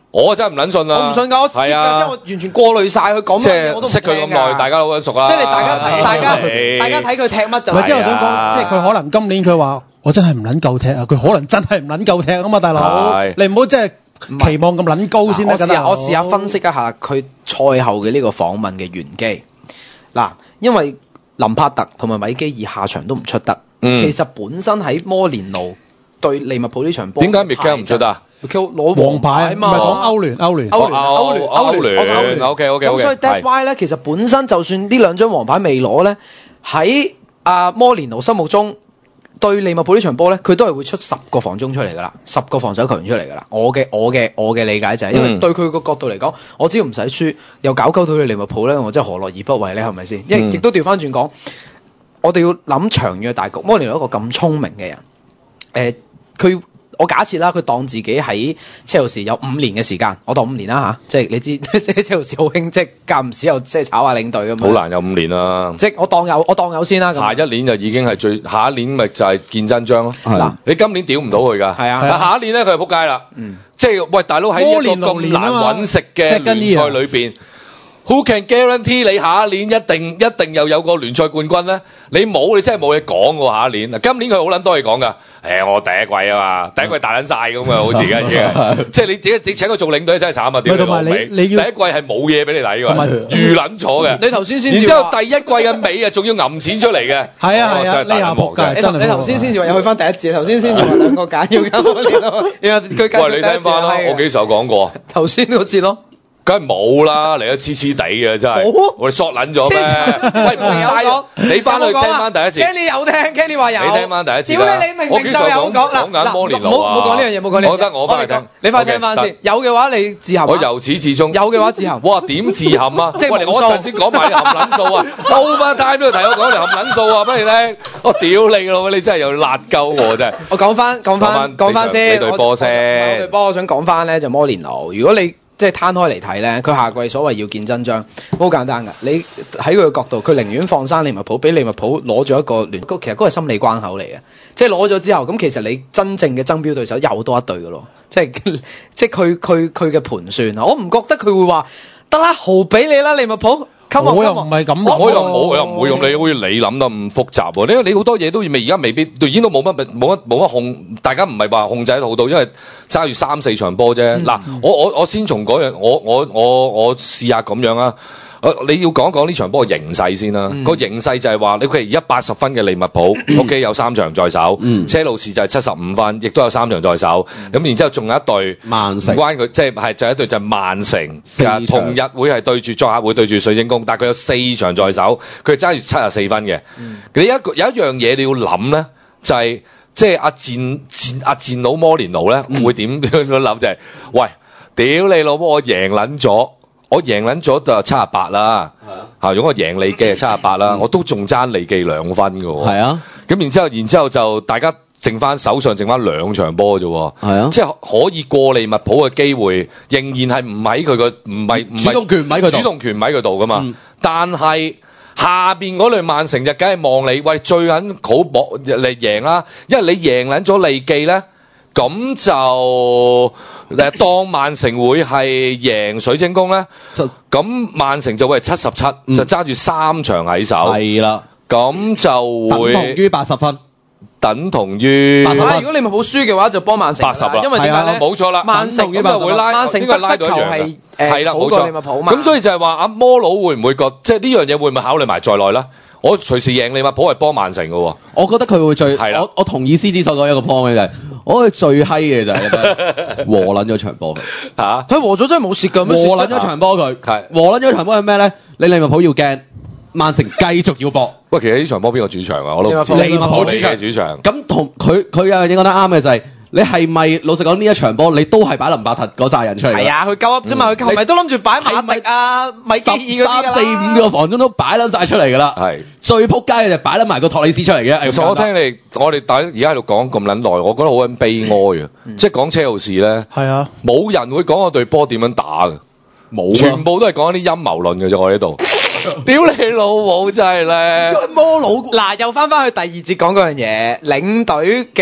我真係唔撚信啦！ 我唔信㗎，我係啊，即係我完全過濾晒佢講乜嘢，我都唔識佢咁耐，大家都好撚熟啦。 即係你大家睇，大家大家睇佢踢乜就唔係，即係我想講，即係佢可能今年佢話我真係唔撚夠踢啊，佢可能真係唔撚夠踢啊嘛，大佬，你唔好即係期望咁撚高先得㗎。 我試下分析一下佢賽後嘅呢個訪問嘅玄機。嗱，因為林柏特同埋米基爾下場都唔出得，其實本身喺摩連奴對利物浦呢場波， 點解 Mikel 唔出得啊？ 攞黃牌啊嘛， 唔係講歐聯，歐聯， 歐聯，歐聯，歐聯，歐聯 ，OK OK。 咁所以 that's why 咧，其實本身就算呢兩張黃牌未攞咧，喺阿摩連奴心目中對利物浦呢場波咧，佢都係會出十個防中出嚟㗎啦，十個防守球員出嚟㗎啦。我嘅我嘅我嘅理解就係，因為對佢個角度嚟講，我只要唔使輸，又搞鳩到你利物浦咧，我真係何樂而不為咧？係咪先？因為亦都調翻轉講，我哋要諗長遠嘅大局。摩連奴一個咁聰明嘅人，誒、呃，佢。我假設啦，佢當自己喺車路士有五年嘅時間，我當五年啦吓，即係你知，即係車路士好興，即係間唔時又即係炒下領隊咁樣。好難有五年啦。即係我當有，我當有先啦。 下一年就已經係最，下一年咪就係見真章咯。嗱，你今年屌唔到佢㗎。係啊。下一年咧，佢就撲街啦。嗯。即係喂，大佬喺一個咁難揾食嘅聯賽裏邊。Who can guarantee 你下一年一定一定又有個聯賽冠軍咧？你冇，你真係冇嘢講喎。下一年嗱，今年佢好撚多嘢講㗎。誒，我第一季啊嘛，第一季大撚晒咁啊，好似而家已經。即係你自己你請佢做領隊真係慘啊！屌你老味，你要第一季係冇嘢俾你睇㗎，預撚咗嘅。你頭先先，然之後第一季嘅尾啊，仲要揞錢出嚟嘅。係啊係啊，呢下仆街真係。你頭先先至話又去翻第一節，頭先先至話兩個揀要揀摩連奴，然後佢繼續喂，你聽翻啦，我幾時有講過？ 頭先嗰節咯。 梗係冇啦，嚟得黐黐地嘅真係，我哋索撚咗咩？喂，唔嘥，你翻去聽翻第一次。 Kenny 有聽 Kenny 話有。 你聽翻第一次。 屌你，你明明就有講講緊摩連奴啊！ 冇冇講呢樣嘢，冇講呢樣嘢。 我覺得我翻去聽， 你翻去聽翻先。有嘅話你自行。 我由始至終。 有嘅話自行。 哇！點自行啊？ 即係我陣先講埋你含撚數啊！Overtime都要提我講你含撚數啊！俾你聽。我屌你咯！你真係又辣鳩我真係。我講翻講翻講翻先。 你對波先。 對波，我想講翻咧就摩連奴。如果你即係攤開嚟睇咧，佢下季所謂要見真章，好簡單㗎。你喺佢嘅角度，佢寧願放生利物浦，俾利物浦攞咗一個聯，其實嗰個係心理關口嚟嘅。即係攞咗之後，咁其實你真正嘅爭標對手又多一隊㗎咯。即係即係佢佢佢嘅盤算啊！我唔覺得佢會話得啦，豪俾你啦，利物浦。 我又唔係咁諗， 我又冇，我又唔會用你，好似你諗得咁複雜喎。因為你好多嘢都未，而家未必，已經都冇乜冇乜冇乜控，大家唔係話控制得好到，因為揸住三四場波啫。嗱、嗯，我我我先從嗰樣，我我我我試下咁樣啊。你要講一講呢場波嘅形勢先啦。個、嗯、形勢就係話，你佢而家八十分嘅利物浦，O K 有三場在手，嗯、車路士就係七十五分，亦都有三場在手。咁、嗯、然之後仲有一隊曼城，唔關佢，即係係就係一隊就係曼城，同日會係對住作客會對住水晶宮，但係佢有四場在手，佢係揸住七十四分嘅。嗯、你一個有一樣嘢你要諗咧，就係即係阿戰戰阿戰佬摩連奴咧，嗯、會點樣諗就係、是，喂，屌你老母，我贏撚咗。我贏撚咗就七十八啦，嚇！如果我贏利記係七十八啦，我都仲爭利記兩分嘅喎。係啊，咁然之後，然之後就大家剩翻手上剩翻兩場波啫喎。係啊，即係可以過利物浦嘅機會，仍然係唔喺佢個唔係唔係主動權唔喺佢度，主動權唔喺佢度噶嘛。嗯、但係下邊嗰隊曼城就梗係望你，喂，最緊好搏嚟贏啦，因為你贏撚咗利記咧。咁就誒當曼城會係贏水晶宮咧，咁曼城就會係七十七，就揸住三場喺手。係啦，咁就會等同於八十分，等同於八十分。如果利物浦輸嘅話，就幫曼城八十啦，因為點解咧？冇錯啦，曼城咁就會拉，曼城得失球係誒好過利物浦嘛。咁所以就係話阿摩佬會唔會覺，即係呢樣嘢會唔會考慮埋在內咧？我隨時贏利物浦係幫曼城嘅喎，我覺得佢會最係啦。我我同意獅子所講一個 point 嘅就係，我係最閪嘅就係和撚咗場波佢嚇，佢和咗真係冇蝕㗎咩？和撚咗場波佢係和撚咗場波係咩咧？你利物浦要驚，曼城繼續要搏。喂，其實呢場波邊個主場啊？我都利物浦主場主場。咁同佢佢有樣嘢講得啱嘅就係。你係咪老實講呢一場波，你都係擺林伯特嗰扎人出嚟？係啊，佢夠噏啫嘛，佢係咪都諗住擺馬迪啊、米基爾嗰啲㗎啦？三四五個防中都擺撚晒出嚟㗎啦。係最撲街嘅就擺撚埋個托里斯出嚟嘅。其實我聽你，我哋大家而家喺度講咁撚耐，我覺得好撚悲哀嘅。即係講車路士咧，係啊，冇人會講我隊波點樣打嘅，冇，全部都係講啲陰謀論嘅啫。我喺度，屌你老母真係咧，摩佬嗱又翻返去第二節講嗰樣嘢，領隊嘅。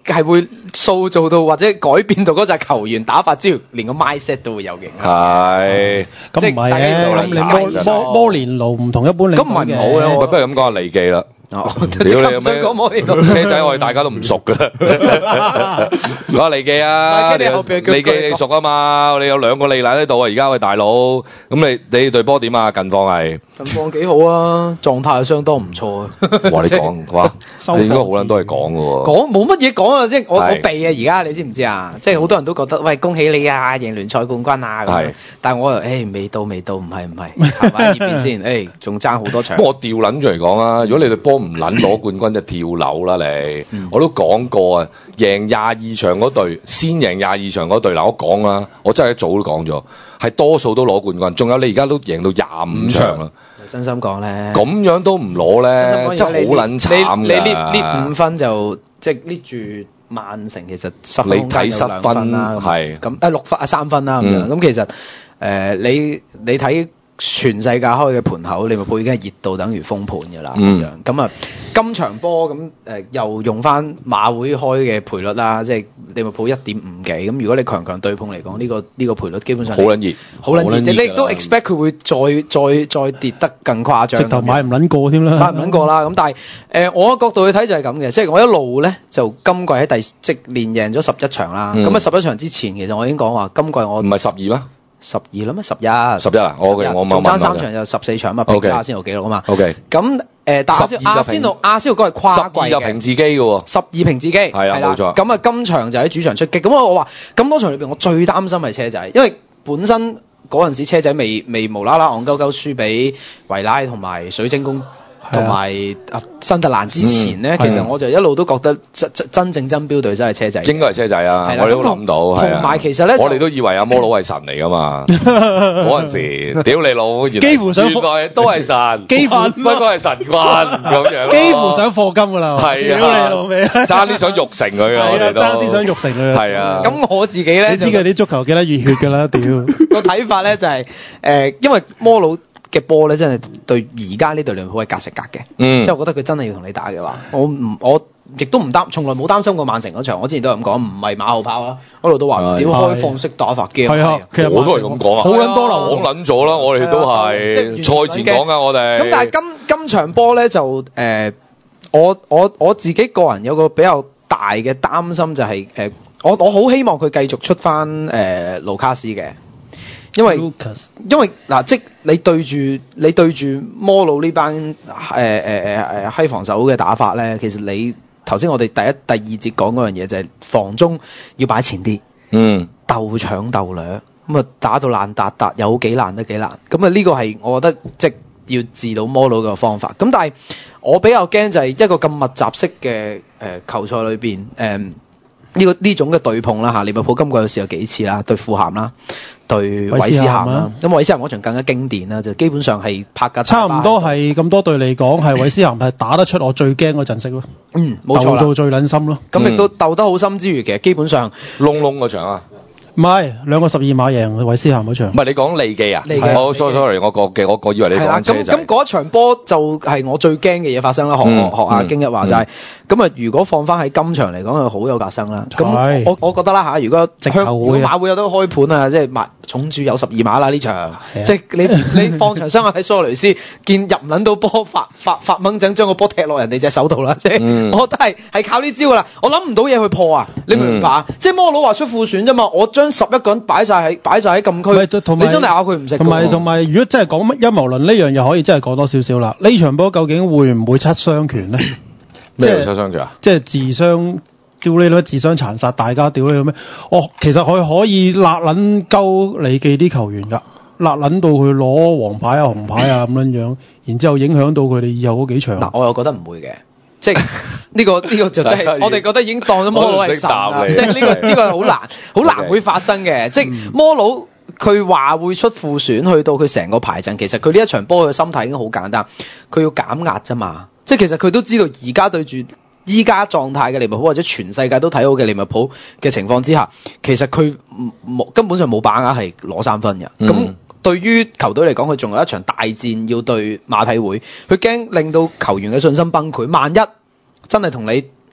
係會塑造到或者改變到嗰隻球員打法之餘，連個 mindset 都會有影響。 係， 咁唔係嘅，你摩摩摩連奴唔同一般領隊嘅。 咁唔係唔好嘅， 我不如咁講下利記啦。 哦， 屌你有咩？ 講摩連奴車仔我哋大家都唔熟噶啦。講下利記啊，利記你熟啊嘛？你有兩個利奶喺度啊，而家喂大佬，咁你你隊波點啊？近況係近況幾好啊，狀態相當唔錯啊。 哇！你講哇，你應該好撚多嘢講嘅喎。 講冇乜嘢講啊，即係我我避啊！而家你知唔知啊？即係好多人都覺得喂，恭喜你啊，贏聯賽冠軍啊咁樣。但係我又誒未到未到，唔係唔係，係咪呢邊先？誒仲爭好多場。 不過我調撚住嚟講啊，如果你隊波唔撚攞冠軍就跳樓啦你。嗯、我都講過啊，贏廿二場嗰隊，先贏廿二場嗰隊嗱，我講啦，我真係一早都講咗，係多數都攞冠軍。仲有你而家都贏到廿五場啦。 真心講咧， 咁樣都唔攞咧，真係好撚慘㗎。 你呢呢五分就即係捏住曼城，其實失分空間有兩分啦，係咁誒六分啊三分啦咁樣。咁其實誒、呃、你你睇全世界開嘅盤口，利物浦已經係熱到等於封盤㗎啦咁樣。咁啊今場波咁誒又用翻馬會開嘅賠率啦，即係利物浦一點五幾。咁如果你強強對碰嚟講，呢、這個呢、這個賠率基本上好撚熱，好撚熱。你亦都 expect 佢會再再再跌得更誇張。 直頭買唔撚過添啦， 買唔撚過啦。咁但係誒、呃、我嘅角度去睇就係咁嘅，即係我一路咧就今季喺第即連贏咗十一場啦。咁啊十一場之前其實我已經講話今季我唔係十二咩？ 十二啦咩？十一十一啊！我嘅我仲爭三場就十四場嘛，平阿仙奴紀錄啊嘛。 OK。 咁誒，但阿仙阿仙奴阿仙奴嗰係跨季嘅， 十二平自己嘅喎， 十二平自己係啊冇錯。 咁啊，今場就喺主場出擊。咁我我話咁多場裏邊，我最擔心係車仔，因為本身嗰陣時車仔未未無啦啦戇鳩鳩輸俾維拉同埋水晶宮。同埋啊，新特蘭之前咧，嗯、其實我就一路都覺得真真真正爭標隊真係車仔， 應該係車仔啊！我哋都諗到， 同埋其實咧， 我哋都以為阿摩佬係神嚟噶嘛，嗰陣時，屌你老， 幾乎想原來都係神， 幾乎不過係神棍咁樣， 幾乎想課金噶啦， 係啊， 屌你老味， 爭啲想育成佢啊，我哋都爭啲想育成佢， 係啊。 咁我自己咧， 你知佢啲足球幾得熱血噶啦，屌個睇法咧就係、是、誒、呃，因為摩佬嘅波咧，真係對而家呢隊利物浦係格食格嘅，嗯、即係我覺得佢真係要同你打嘅話，我唔我亦都唔擔，從來冇擔心過曼城嗰場。我之前都係咁講，唔係馬後炮啊，嗰度都話點開放式打法嘅，係啊， 其實我都係咁講啊， 好撚多流講撚咗啦，我哋都係賽前講啊，我哋咁但係今今場波咧就誒、呃，我我我自己個人有個比較大嘅擔心就係、是、誒、呃，我我好希望佢繼續出翻誒、呃、盧卡斯嘅。因為 Lucas. 因為嗱，即你對住你對住摩魯呢班誒誒誒誒閪防守嘅打法咧，其實你頭先我哋第一第二節講嗰樣嘢就係防中要擺前啲，嗯，鬥搶鬥掠，咁啊打到爛達達，有幾難得幾難，咁啊呢個係我覺得即要治到摩魯嘅方法。咁但係我比較驚就係一個咁密集式嘅誒、呃、球賽裏邊誒呢個呢種嘅對碰啦嚇，利物浦今季有試過幾次啦，對富咸啦。對韋斯咸啦，咁韋斯咸嗰場更加經典啦，就基本上係拍架差唔多係咁多隊嚟講，係韋斯咸係打得出我最驚嗰陣式咯。 嗯，冇錯啦， 鬥到最撚心咯。 咁亦都鬥得好深之餘，其實基本上窿窿嗰場啊。 唔係兩個十二碼贏韋斯咸嗰場。 唔係你講利記啊？ 利記。 我 sorry，我個嘅我我以為你講車仔。 咁咁嗰一場波就係我最驚嘅嘢發生啦。學學阿京一話齋，咁啊如果放翻喺今場嚟講，係好有發生啦。咁我我覺得啦嚇，如果直向馬會有得開盤啊，即係買重注有十二碼啦呢場。即係你你放長雙眼睇蘇雷斯，見入唔撚到波，發發發掹整將個波踢落人哋隻手度啦。即係我覺得係係靠呢招噶啦。我諗唔到嘢去破啊！你明唔明白啊？即係摩佬話出副選啫嘛，我將十一個人擺晒喺擺曬喺禁區，你真係咬佢唔食。 同埋同埋，如果真係講乜陰謀論呢樣嘢，可以真係講多少少啦。呢場波究竟會唔會七傷拳咧？ 咩七傷拳啊？ 即係自相屌你老，自相殘殺大家屌你老咩？哦，其實佢可以辣撚鳩利記啲球員㗎，辣撚到佢攞黃牌啊、紅牌啊咁樣樣，然之後影響到佢哋以後嗰幾場。 嗱，我又覺得唔會嘅。即係呢個呢個就真係我哋覺得已經當咗摩佬係神啦，即係呢個呢個係好難好難會發生嘅。即係摩佬佢話會出副選去到佢成個排陣，其實佢呢一場波嘅心態已經好簡單，佢要減壓啫嘛。即係其實佢都知道而家對住依家狀態嘅利物浦或者全世界都睇好嘅利物浦嘅情況之下，其實佢冇根本上冇把握係攞三分嘅。咁、嗯對於球隊嚟講，佢仲有一場大戰要對馬體會，佢驚令到球員嘅信心崩潰。萬一真係同你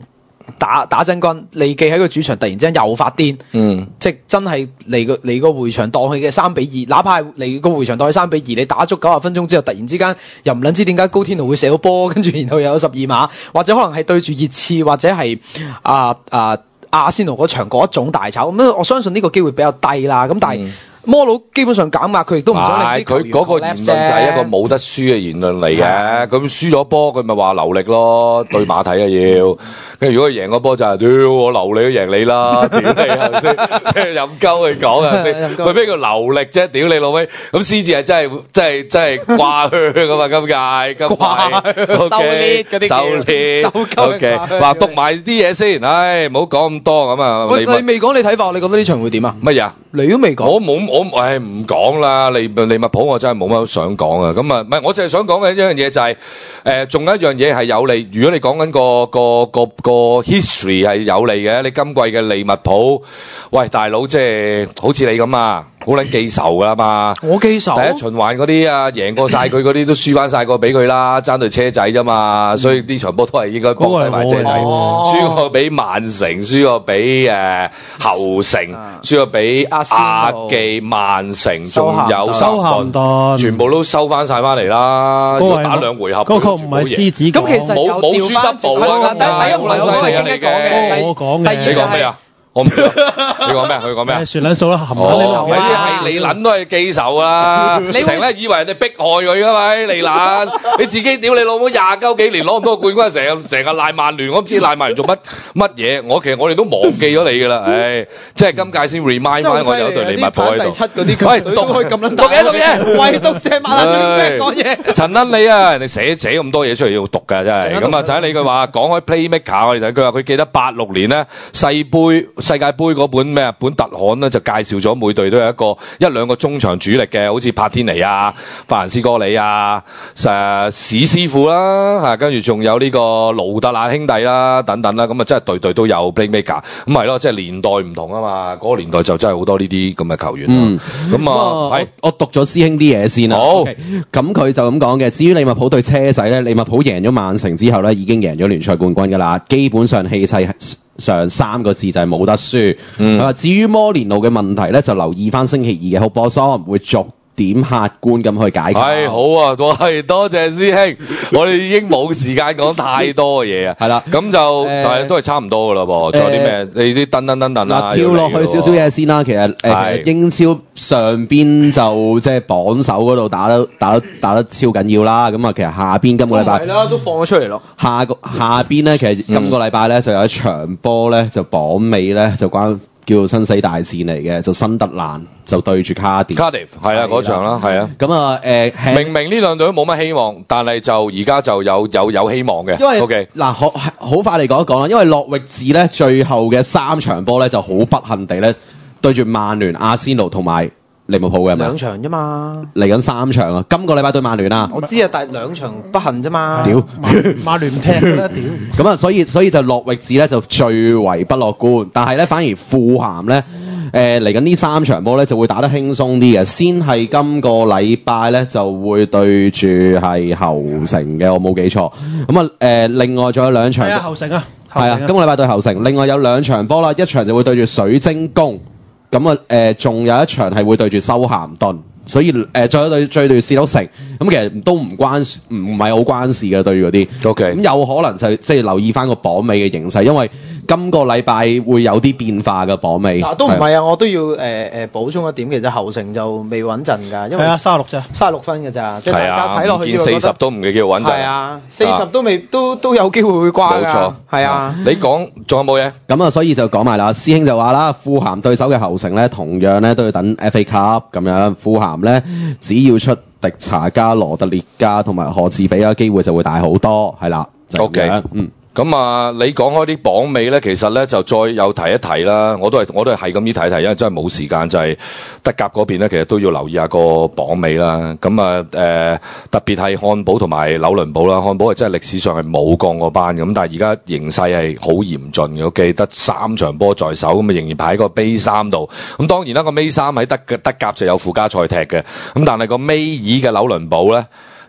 打打真軍，利記喺個主場突然之間又發癲， 嗯， 即係真係嚟個嚟個回場當佢嘅三比二，哪怕係嚟個回場當佢三比二，你打足九十分鐘之後，突然之間又唔撚知點解高天奴會射到波，跟住然後又有十二碼，或者可能係對住熱刺或者係啊啊阿仙奴嗰場嗰一種大炒，咁我相信呢個機會比較低啦。咁但係。嗯摩佬基本上減壓，佢亦都唔想令啲球員佢嗰個言論就係一個冇得輸嘅言論嚟嘅。咁輸咗波，佢咪話流力咯，對馬體啊要。跟住如果佢贏個波就係，屌我流力都贏你啦，屌你係咪先？即係任鳩佢講係咪先？佢咩叫流力啫？屌你老味！咁獅子係真係真係真係掛靴噶嘛？今屆今屆收獵嗰啲收獵 OK， 話讀埋啲嘢先，唉唔好講咁多咁啊。 喂，你未講你睇法，你覺得呢場會點啊？ 乜嘢？ 你都未講， 我冇。我誒唔講啦，利利物浦我真係冇乜想講啊，咁啊唔係，我淨係想講嘅一樣嘢就係、是、誒，仲、呃、有一樣嘢係有利。如果你講緊個個個個 history 係有利嘅，你今季嘅利物浦，喂大佬即係好似你咁啊。好撚記仇噶啦嘛！ 我記仇。第一循環嗰啲啊，贏過晒佢嗰啲都輸翻晒個俾佢啦，爭對車仔啫嘛，所以呢場波都係應該幫低埋車仔。輸過俾曼城，輸過俾誒侯城，輸過俾亞記、曼城，仲有修咸頓，全部都收翻晒翻嚟啦。如果打兩回合， 嗰個唔係獅子講， 咁其實冇冇輸得步啊！ 第第一唔係我係經一講嘅， 我講嘅。 你講咩啊？我唔知，你講咩？佢講咩啊？ 算撚數啦，含撚數啊！係你撚都係記仇啦，成日以為人哋迫害佢噶嘛，你撚你自己屌你老母廿鳩幾年攞咁多冠軍，成日成日賴曼聯，我唔知賴曼聯做乜乜嘢。我其實我哋都忘記咗你噶啦，唉，即係今屆先 remind 翻我有一隊利物浦喺度。第七嗰啲球隊都可以咁撚讀嘢讀嘢，唯獨射馬啦，仲要咩講嘢？陳恩你啊，人哋寫寫咁多嘢出嚟要讀㗎，真係。咁啊，就喺你句話講開 playmaker，我哋睇佢話佢記得八六年咧世盃。世界盃嗰本咩啊本特刊咧就介紹咗每隊都有一個一兩個中場主力嘅，好似帕天尼啊、法蘭斯哥里啊、誒、啊、史師傅啦嚇，跟住仲有呢個勞特納兄弟啦等等啦，咁啊真係隊隊都有 playmaker，咁係咯，即係年代唔同啊嘛，嗰、那個年代就真係好多呢啲咁嘅球員。嗯，咁啊係我讀咗師兄啲嘢先啦。 好， 咁佢、okay, 就咁講嘅。至於利物浦對車仔咧，利物浦贏咗曼城之後咧，已經贏咗聯賽冠軍㗎啦，基本上氣勢上三個字就係冇得輸。佢話、嗯、至於摩連奴嘅問題咧，就留意翻星期二嘅好波桑會逐點客觀咁去解決。 係好啊，係多謝師兄，我哋已經冇時間講太多嘅嘢啊。係啦，咁就、呃、但係都係差唔多噶啦噃。仲有啲咩？你啲噔噔噔噔啦。 跳落去少少嘢先啦。其實誒、呃、英超上邊就即係榜首嗰度打得打得打得超緊要啦。咁啊，其實下邊今個禮拜係啦，都放咗出嚟咯。 下個下邊咧，其實今個禮拜咧就有一場波咧，就榜尾咧就關。叫做生死大戰嚟嘅，就新德蘭就對住卡迪。 卡迪係啊，嗰場啦，係啊。 咁啊，誒， 明明呢兩隊都冇乜希望，但係就而家就有有有希望嘅。 因為 OK 嗱，好好快嚟講一講啦。因為諾域治咧，最後嘅三場波咧，就好不幸地咧，對住曼聯、阿仙奴同埋利物浦嘅，係咪？ 兩場啫嘛， 嚟緊三場啊！今個禮拜對曼聯啊， 我知啊，但係兩場不幸啫嘛。 屌， 曼聯唔踢㗎啦，屌！ 咁啊，所以所以就諾域治咧就最為不樂觀，但係咧反而富咸咧，誒嚟緊呢三場波咧就會打得輕鬆啲嘅。先係今個禮拜咧就會對住係侯城嘅，我冇記錯。咁啊誒，另外仲有兩場。 係啊，侯城啊， 係啊，今個禮拜對侯城。另外有兩場波啦，一場就會對住水晶宮。咁啊，誒仲有一場係會對住修咸頓，所以誒再對再對士斗城，咁其實都唔關唔唔係好關事嘅對嗰啲。OK，咁有可能就即係留意翻個榜尾嘅形勢，因為今個禮拜會有啲變化嘅榜尾。 嗱都唔係啊，我都要誒誒補充一點，其實後城就未穩陣㗎，因為係啊，三十六咋，三十六分㗎咋，即係大家睇落去四十都唔叫穩陣。 係啊，四十都未都都有機會會瓜㗎。冇錯，係啊。 你講仲有冇嘢？ 咁啊，所以就講埋啦。師兄就話啦，富咸對手嘅後城咧，同樣咧都要等 F A Cup 咁樣。富咸咧只要出迪查加、羅特列加同埋何志比嘅機會就會大好多，係啦。 O K，嗯。咁啊，你講開啲榜尾咧，其實咧就再有提一提啦。我都係我都係係咁啲提一提，因為真係冇時間，就係、是、德甲嗰邊咧，其實都要留意下個榜尾啦。咁啊誒、呃，特別係漢堡同埋紐倫堡啦。漢堡係真係歷史上係冇降過班咁，但係而家形勢係好嚴峻嘅。我記得三場波在手，咁啊仍然排喺個尾三度。咁當然啦，個尾三喺德嘅德甲就有附加賽踢嘅。咁但係個尾二嘅紐倫堡咧，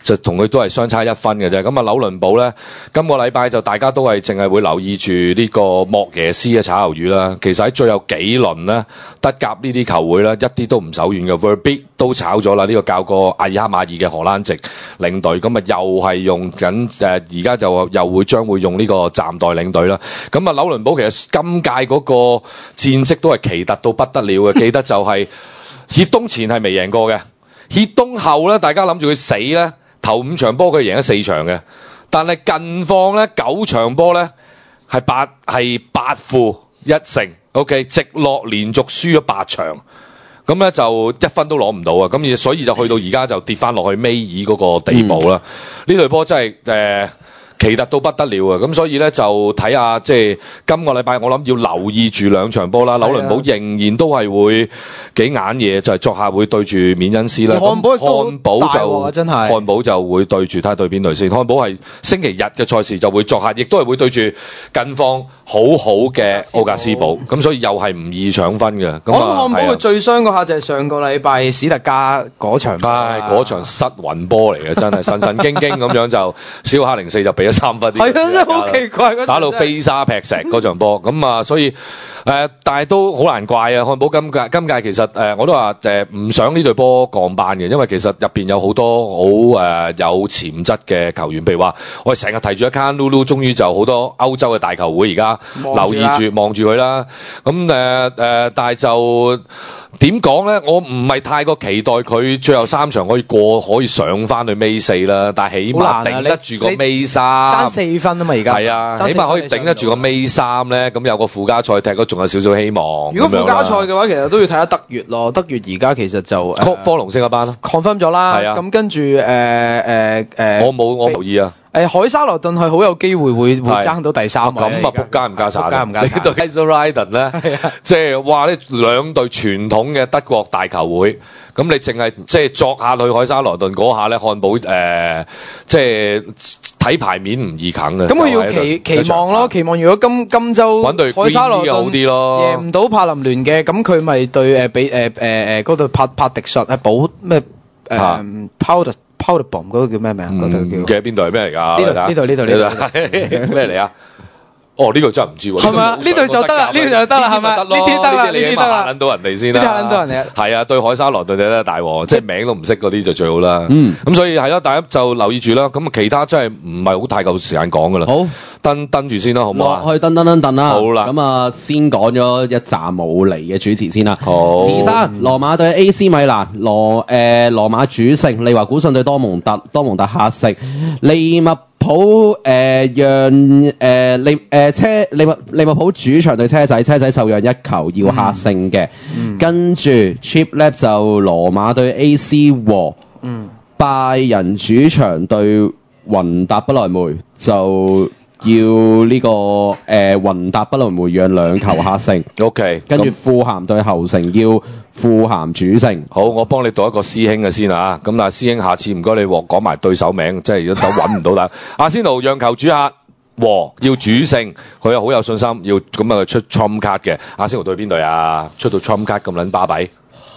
就同佢都係相差一分嘅啫。咁啊，紐倫堡咧，今個禮拜就大家都係淨係會留意住呢個莫耶斯嘅炒魷魚啦。其實喺最後幾輪咧，德甲呢啲球會咧一啲都唔手軟嘅 Verbeek 都炒咗啦，呢、這個教過阿爾哈馬爾嘅荷蘭籍領隊，咁啊又係用緊誒，而、呃、家就又會將會用呢個暫代領隊啦。咁啊，紐倫堡其實今屆嗰個戰績都係奇特到不得了嘅，記得就係歇冬前係未贏過嘅，歇冬後咧大家諗住佢死咧，頭五場波佢贏咗四場嘅，但係近況咧九場波咧係八係八負一勝 ，OK， 直落連續輸咗八場。咁咧就一分都攞唔到啊！咁所以就去到而家就跌翻落去尾二嗰個地步啦。呢隊波真係誒、呃、奇特到不得了啊！咁所以咧就睇下即係今個禮拜我諗要留意住兩場波啦。紐倫堡仍然都係會幾眼嘢，就係、是、作客會對住緬恩斯啦。漢堡漢堡就真係漢堡就會對住睇下對邊隊先。漢堡係星期日嘅賽事就會作客，亦都係會對住近況好好嘅奧格斯堡。咁所以又係唔易搶分嘅。咁啊， 漢堡佢最傷嗰下就係上個禮拜史特加嗰場， 唉，嗰場失魂波嚟嘅，真係神神經經咁樣就小黑零四就俾咗三分。 係啊，真係好奇怪， 打到飛沙劈石嗰場波。咁啊，所以誒、呃，但係都好難怪啊！漢堡今屆今屆其實誒、呃，我都話誒唔想呢隊波降班嘅，因為其實入邊有好多好誒、呃、有潛質嘅球員，譬如話我哋成日提住一間 Lulu， 終於就好多歐洲嘅大球會而家留意住望住佢啦。咁誒誒，但係就點講咧？我唔係太過期待佢最後三場可以過，可以上翻去尾四啦。但係起碼頂得住個尾三， 爭四分啊嘛！而家係啊，起碼可以頂得住個尾三咧。咁有個附加賽踢，嗰仲有少少希望。 如果附加賽嘅話，其實都要睇下德乙咯。德乙而家其實就科科隆升一班啦 confirm 咗啦。 係啊， 咁跟住誒誒誒， 我冇我無意啊。 誒海沙羅頓係好有機會會會爭到第三位。 咁啊，仆街唔加沙， 仆街唔加沙。 呢隊 Kaiserslautern 咧，即係哇！呢兩隊傳統嘅德國大球會，咁你淨係即係作下去海沙羅頓嗰下咧，漢堡誒，即係睇牌面唔易啃嘅。 咁佢要期期望咯，期望如果今今週揾隊海沙羅頓好啲咯， 贏唔到柏林聯嘅，咁佢咪對誒比誒誒誒嗰隊帕帕迪術係保咩誒 Powder Powderbomb 嗰個叫咩名？嗰隊叫唔記得邊隊係咩嚟㗎？ 呢度呢度呢度呢度咩嚟啊？哦，呢、這個真係唔知喎。 係咪啊？呢隊就得啦，呢隊就得啦，係咪？呢啲得啦，呢啲得啦。 撚到人哋先啦。呢啲撚到人哋。係啊，對海沙羅頓對咧大鑊，即係名都唔識嗰啲就最好啦。嗯。咁所以係咯，大家就留意住啦。咁其他真係唔係好太夠時間講㗎啦。好，登登住先啦，好唔好啊？ 去登登登登啦。 好啦。 咁啊，先講咗一紮冇嚟嘅主持先啦。 好。 慈山，羅馬對 A C 米蘭，羅誒羅馬主勝，利華古遜對多蒙特，多蒙特客勝，利物浦誒、呃、讓誒利誒車利物利物浦主場對車仔，車仔受讓一球要客勝嘅。嗯、跟住 Cheap Lab 就羅馬對 A C 和，嗯、拜仁主場對雲達不萊梅就要呢、這個誒雲達不萊梅讓兩球客勝。 OK， 跟住富咸對侯城要富咸主勝。 好，我幫你讀一個師兄嘅先啊。咁嗱，師兄下次唔該你講埋對手名，即係如果等揾唔到啦。阿仙奴讓球主客和要主勝，佢又好有信心，要咁啊出 Trump card 嘅。阿仙奴對邊隊啊？出到 Trump card 咁撚巴閉。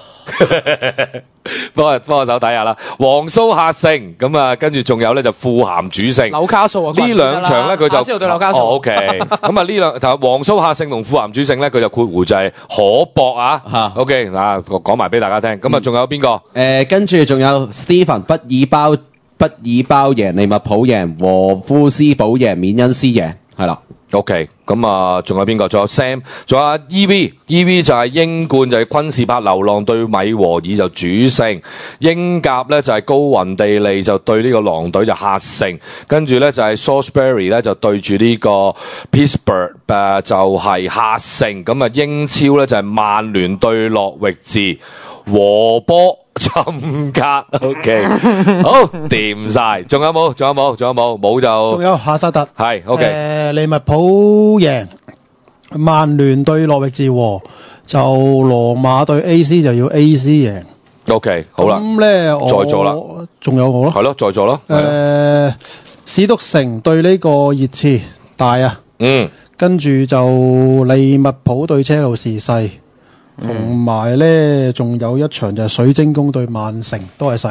幫我幫我手睇下啦，皇蘇客勝，咁啊跟住仲有咧就富咸主勝， 紐卡素啊， 呢兩場咧佢就先對紐卡素。 哦 OK，咁啊呢兩頭皇蘇客勝同富咸主勝咧，佢就括弧就係可博啊。嚇 OK 嗱，講埋俾大家聽。咁啊仲有邊個？ 誒跟住仲有 Stephen 畢爾包畢爾包贏利物浦贏和夫斯堡贏緬恩斯贏，係啦。 OK，咁啊，仲有邊個？仲有 Sam， 仲有 E V，E V 就係英冠就係昆士柏流浪對米和爾就主勝，英甲咧就係高雲地利就對呢個狼隊就客勝，跟住咧就係 Salisbury 咧就對住呢個 Pittsburgh 誒就係客勝，咁啊英超咧就係曼聯對諾域治和波侵卡 ，OK， 好掂晒，仲有冇？仲有冇？仲有冇？冇就仲有夏薩特， 係 OK， 誒利物浦贏，曼聯對諾域治和，就羅馬對 A C 就要 A C 贏。 OK， 好啦， 咁咧我再做啦， 仲有我咯， 係咯，再做咯。 誒史篤城對呢個熱刺大啊， 嗯， 跟住就利物浦對車路士細。同埋咧，仲有一場就係水晶宮對曼城，都係細。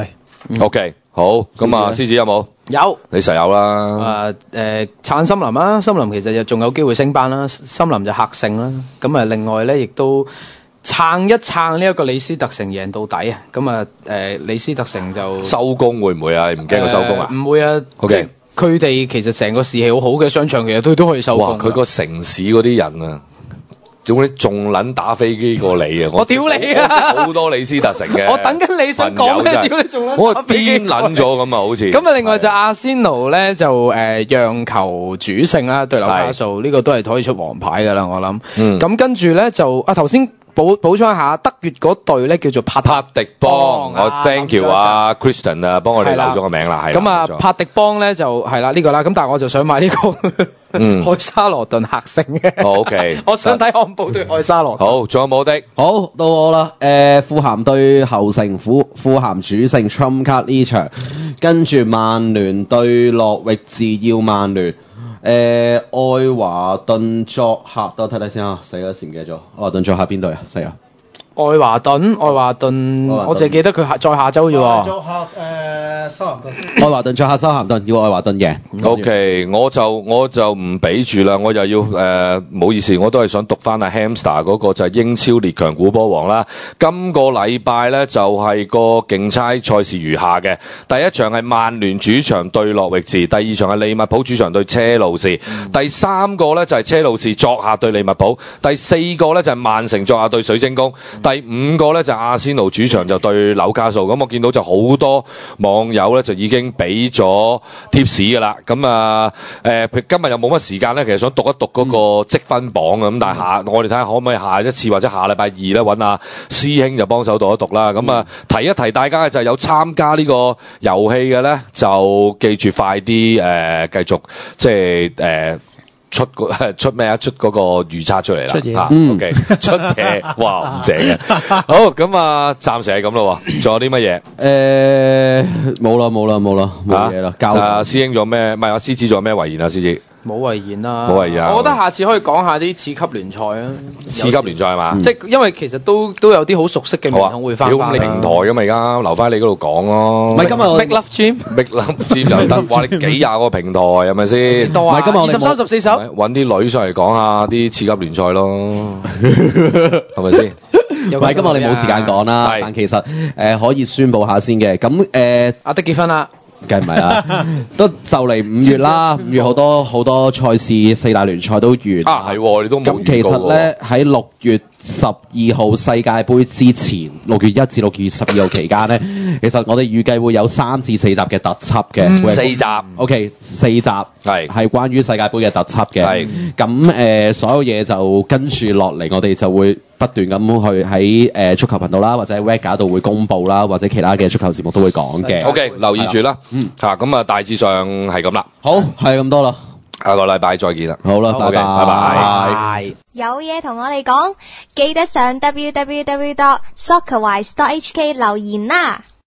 OK， 好，咁啊，獅子有冇？ 有， 你實有啦。 啊誒，撐森林啦，森林其實就仲有機會升班啦，森林就客勝啦。咁啊，另外咧亦都撐一撐呢一個李斯特城贏到底啊！咁啊誒，李斯特城就收工會唔會啊？你唔驚佢收工啊？ 唔會啊。OK，佢哋其實成個士氣好好嘅商場，其實都都可以收工。 哇！佢個城市嗰啲人啊〜總之仲撚打飛機過你啊！ 我屌你啊！ 好多李斯特城嘅， 我等緊你想講咩？屌你仲撚打飛機？ 我癲撚咗咁啊！好似咁啊！另外就阿仙奴咧就誒讓球主勝啦，對紐卡素呢個都係可以出黃牌㗎啦，我諗。嗯。咁跟住咧就啊頭先。補補充一下，德乙嗰隊咧叫做帕帕迪邦，我 thank you 啊 Christian 啊，幫我哋留咗個名啦，係啦。 咁啊，帕迪邦咧就係啦呢個啦，咁但係我就想買呢個海沙羅頓客勝嘅。 OK， 我想睇漢堡對海沙羅頓。 好，仲有冇的？ 好，到我啦。誒，富咸對後城，富富咸主勝 Trump card 呢場，跟住曼聯對諾域治要曼聯。誒、呃，愛華頓作客，等我睇睇先啊，死啦，唔記得咗。愛華頓作客邊隊啊？死啊！ 愛華頓，愛華頓，我淨係記得佢下再下週啫喎。 作客誒修咸頓。 愛華頓作客修咸頓，要愛華頓贏。 O K， 我就我就唔俾住啦，我又要誒，唔、呃、好意思，我都係想讀翻阿 Hamster 嗰個就係英超列強估波王啦。今個禮拜咧就係、是、個競猜賽事如下嘅，第一場係曼聯主場對諾域治，第二場係利物浦主場對車路士，嗯、第三個咧就係、是、車路士作客對利物浦，第四個咧就係、是、曼城作客對水晶宮。嗯第五個咧就係阿仙奴主場就對紐卡素，咁我見到就好多網友咧就已經俾咗貼士㗎啦，咁啊誒今日又冇乜時間咧，其實想讀一讀嗰個積分榜啊，咁但係下我哋睇下可唔可以下一次或者下禮拜二咧揾阿師兄就幫手讀一讀啦，咁啊提一提大家嘅就係有參加呢個遊戲嘅咧，就記住快啲誒、呃、繼續即係誒。呃出個出咩啊？出嗰個預測出嚟啦！ 出嘢嚇、啊嗯、，OK， 出嘢，哇，唔正嘅。好，咁啊，暫時係咁咯喎。仲有啲乜嘢？ 誒，冇啦，冇啦，冇啦，冇嘢啦。交啊，師兄仲有咩？唔係啊，獅子仲有咩遺言啊？獅子冇遺言啦， 冇遺言。 我覺得下次可以講下啲次級聯賽啊。 次級聯賽係嘛？ 嗯、即係因為其實都都有啲好熟悉嘅名統會翻翻。 屌、啊，你平台㗎嘛而家，留翻你嗰度講咯。 唔係今日我 Make Love Gym，Make Love Gym 又得，話你幾廿個平台係咪先？ 多啊，二十三十四首。 揾啲女上嚟講下啲次級聯賽咯，係咪先？ 唔係今日我哋冇時間講啦，但其實誒、呃、可以宣佈下先嘅。咁誒，阿、 呃、的結婚啦。 梗係唔係啦，都就嚟五月啦，五月好多好多賽事，四大聯賽都完。 啊，係喎，你都冇預告喎。咁其實咧喺六月十二號世界盃之前，六月一至六月十二號期間咧，其實我哋預計會有三至四集嘅特輯嘅、嗯。 四集 ，OK， 四集係係關於世界盃嘅特輯嘅。係咁誒，所有嘢就跟住落嚟，我哋就會不斷咁去喺誒足球頻道啦，或者喺 Wega 度會公佈啦，或者其他嘅足球節目都會講嘅。 OK， 留意住啦。嗯，嚇咁啊，大致上係咁啦。 好，係咁多啦。 下個禮拜再見啦。 好啦，拜拜。拜拜。 有嘢同我哋講，記得上 w w w dot soccerwise dot h k 留言啦。